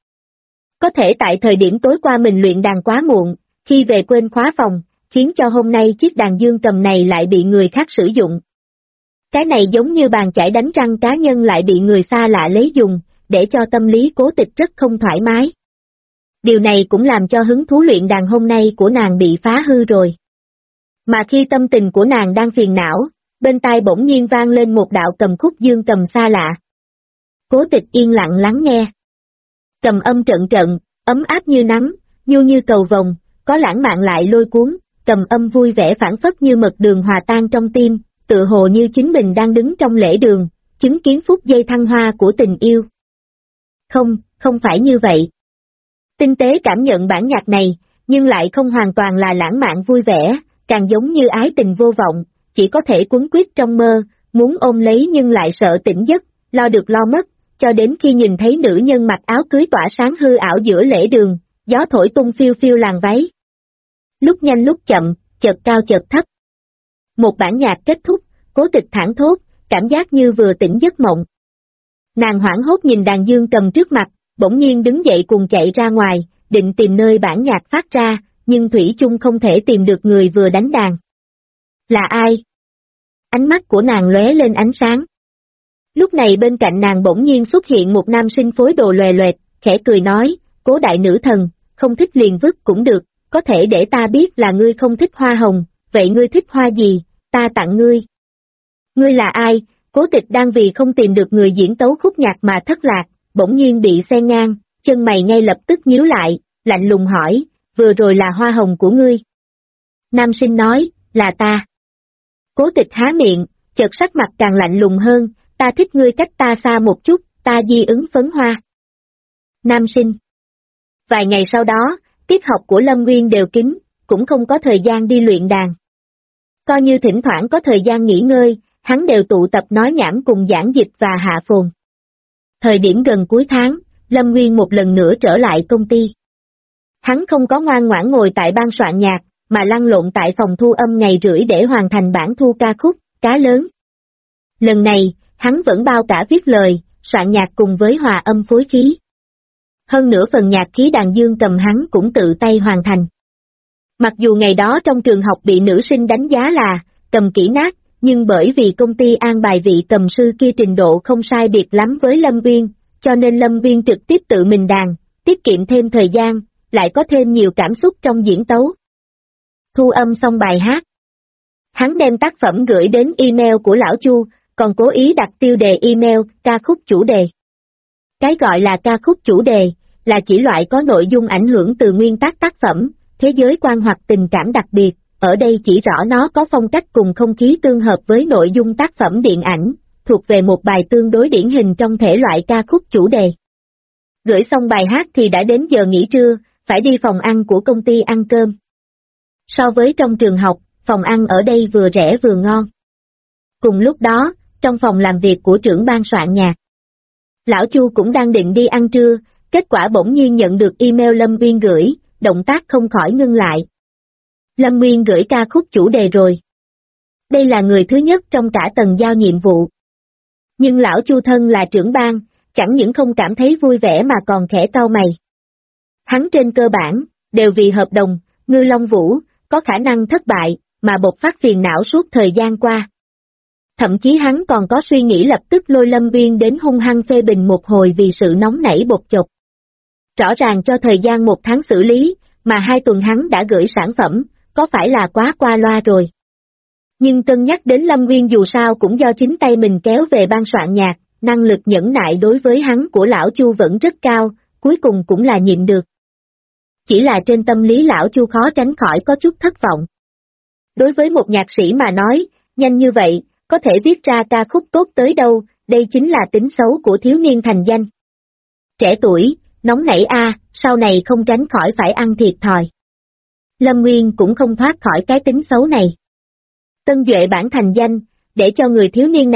Có thể tại thời điểm tối qua mình luyện đàn quá muộn, khi về quên khóa phòng, khiến cho hôm nay chiếc đàn dương cầm này lại bị người khác sử dụng. Cái này giống như bàn chải đánh răng cá nhân lại bị người xa lạ lấy dùng, để cho tâm lý Cố Tịch rất không thoải mái. Điều này cũng làm cho hứng thú luyện đàn hôm nay của nàng bị phá hư rồi. Mà khi tâm tình của nàng đang phiền não, bên tai bỗng nhiên vang lên một đạo cầm khúc dương cầm xa lạ. Cố Tịch yên lặng lắng nghe. Cầm âm trận trận, ấm áp như nắng, nhu như cầu vồng, có lãng mạn lại lôi cuốn, cầm âm vui vẻ phảng phất như mật đường hòa tan trong tim, tựa hồ như chính mình đang đứng trong lễ đường, chứng kiến phút giây thăng hoa của tình yêu. Không phải như vậy. Tinh tế cảm nhận bản nhạc này, nhưng lại không hoàn toàn là lãng mạn vui vẻ, càng giống như ái tình vô vọng, chỉ có thể quấn quýt trong mơ, muốn ôm lấy nhưng lại sợ tỉnh giấc, lo được lo mất, cho đến khi nhìn thấy nữ nhân mặc áo cưới tỏa sáng hư ảo giữa lễ đường, gió thổi tung phiêu phiêu làn váy. Lúc nhanh lúc chậm, chợt cao chợt thấp. Một bản nhạc kết thúc, Cố Tịch thảng thốt, cảm giác như vừa tỉnh giấc mộng. Nàng hoảng hốt nhìn đàn dương cầm trước mặt, bỗng nhiên đứng dậy cùng chạy ra ngoài, định tìm nơi bản nhạc phát ra, nhưng thủy chung không thể tìm được người vừa đánh đàn. Là ai? Ánh mắt của nàng lóe lên ánh sáng. Lúc này bên cạnh nàng bỗng nhiên xuất hiện một nam sinh phối đồ lòe loẹt, khẽ cười nói, Cố đại nữ thần, không thích liền vứt cũng được, có thể để ta biết là ngươi không thích hoa hồng, vậy ngươi thích hoa gì, ta tặng ngươi. Ngươi là ai? Cố Tịch đang vì không tìm được người diễn tấu khúc nhạc mà thất lạc, bỗng nhiên bị xen ngang, chân mày ngay lập tức nhíu lại, lạnh lùng hỏi, vừa rồi là hoa hồng của ngươi. Nam sinh nói, là ta. Cố Tịch há miệng, chợt sắc mặt càng lạnh lùng hơn, ta thích ngươi cách ta xa một chút, ta di ứng phấn hoa. Nam sinh. Vài ngày sau đó, tiết học của Lâm Nguyên đều kín, cũng không có thời gian đi luyện đàn. Coi như thỉnh thoảng có thời gian nghỉ ngơi, hắn đều tụ tập nói nhảm cùng giảng dịch và hạ phồn. Thời điểm gần cuối tháng, Lâm Nguyên một lần nữa trở lại công ty. Hắn không có ngoan ngoãn ngồi tại ban soạn nhạc, mà lăn lộn tại phòng thu âm ngày rưỡi để hoàn thành bản thu ca khúc, Cá Lớn. Lần này, hắn vẫn bao cả viết lời, soạn nhạc cùng với hòa âm phối khí. Hơn nữa phần nhạc khí đàn dương cầm hắn cũng tự tay hoàn thành. Mặc dù ngày đó trong trường học bị nữ sinh đánh giá là cầm kỹ nát, nhưng bởi vì công ty an bài vị cầm sư kia trình độ không sai biệt lắm với Lâm Nguyên, cho nên Lâm Nguyên trực tiếp tự mình đàn, tiết kiệm thêm thời gian, lại có thêm nhiều cảm xúc trong diễn tấu. Thu âm xong bài hát. Hắn đem tác phẩm gửi đến email của Lão Chu, còn cố ý đặt tiêu đề email, ca khúc chủ đề. Cái gọi là ca khúc chủ đề, là chỉ loại có nội dung ảnh hưởng từ nguyên tác phẩm, thế giới quan hoặc tình cảm đặc biệt, ở đây chỉ rõ nó có phong cách cùng không khí tương hợp với nội dung tác phẩm điện ảnh, thuộc về một bài tương đối điển hình trong thể loại ca khúc chủ đề. Gửi xong bài hát thì đã đến giờ nghỉ trưa, phải đi phòng ăn của công ty ăn cơm. So với trong trường học, phòng ăn ở đây vừa rẻ vừa ngon. Cùng lúc đó, trong phòng làm việc của trưởng ban soạn nhạc, Lão Chu cũng đang định đi ăn trưa, kết quả bỗng nhiên nhận được email Lâm Uyên gửi, động tác không khỏi ngưng lại. Lâm Uyên gửi ca khúc chủ đề rồi. Đây là người thứ nhất trong cả tầng giao nhiệm vụ. Nhưng lão Chu thân là trưởng ban, chẳng những không cảm thấy vui vẻ mà còn khẽ cau mày. Hắn trên cơ bản, đều vì hợp đồng, Ngư Long Vũ, có khả năng thất bại, mà bộc phát phiền não suốt thời gian qua. Thậm chí hắn còn có suy nghĩ lập tức lôi Lâm Uyên đến hung hăng phê bình một hồi vì sự nóng nảy bột chộp. Rõ ràng cho thời gian 1 tháng xử lý, mà 2 tuần hắn đã gửi sản phẩm, có phải là quá qua loa rồi. Nhưng cân nhắc đến Lâm Uyên dù sao cũng do chính tay mình kéo về ban soạn nhạc, năng lực nhẫn nại đối với hắn của lão Chu vẫn rất cao, cuối cùng cũng là nhịn được. Chỉ là trên tâm lý lão Chu khó tránh khỏi có chút thất vọng. Đối với một nhạc sĩ mà nói, nhanh như vậy, có thể viết ra ca khúc tốt tới đâu, đây chính là tính xấu của thiếu niên thành danh. Trẻ tuổi, nóng nảy sau này không tránh khỏi phải ăn thiệt thòi. Lâm Nguyên cũng không thoát khỏi cái tính xấu này. Tân Duệ bản thành danh, để cho người thiếu niên này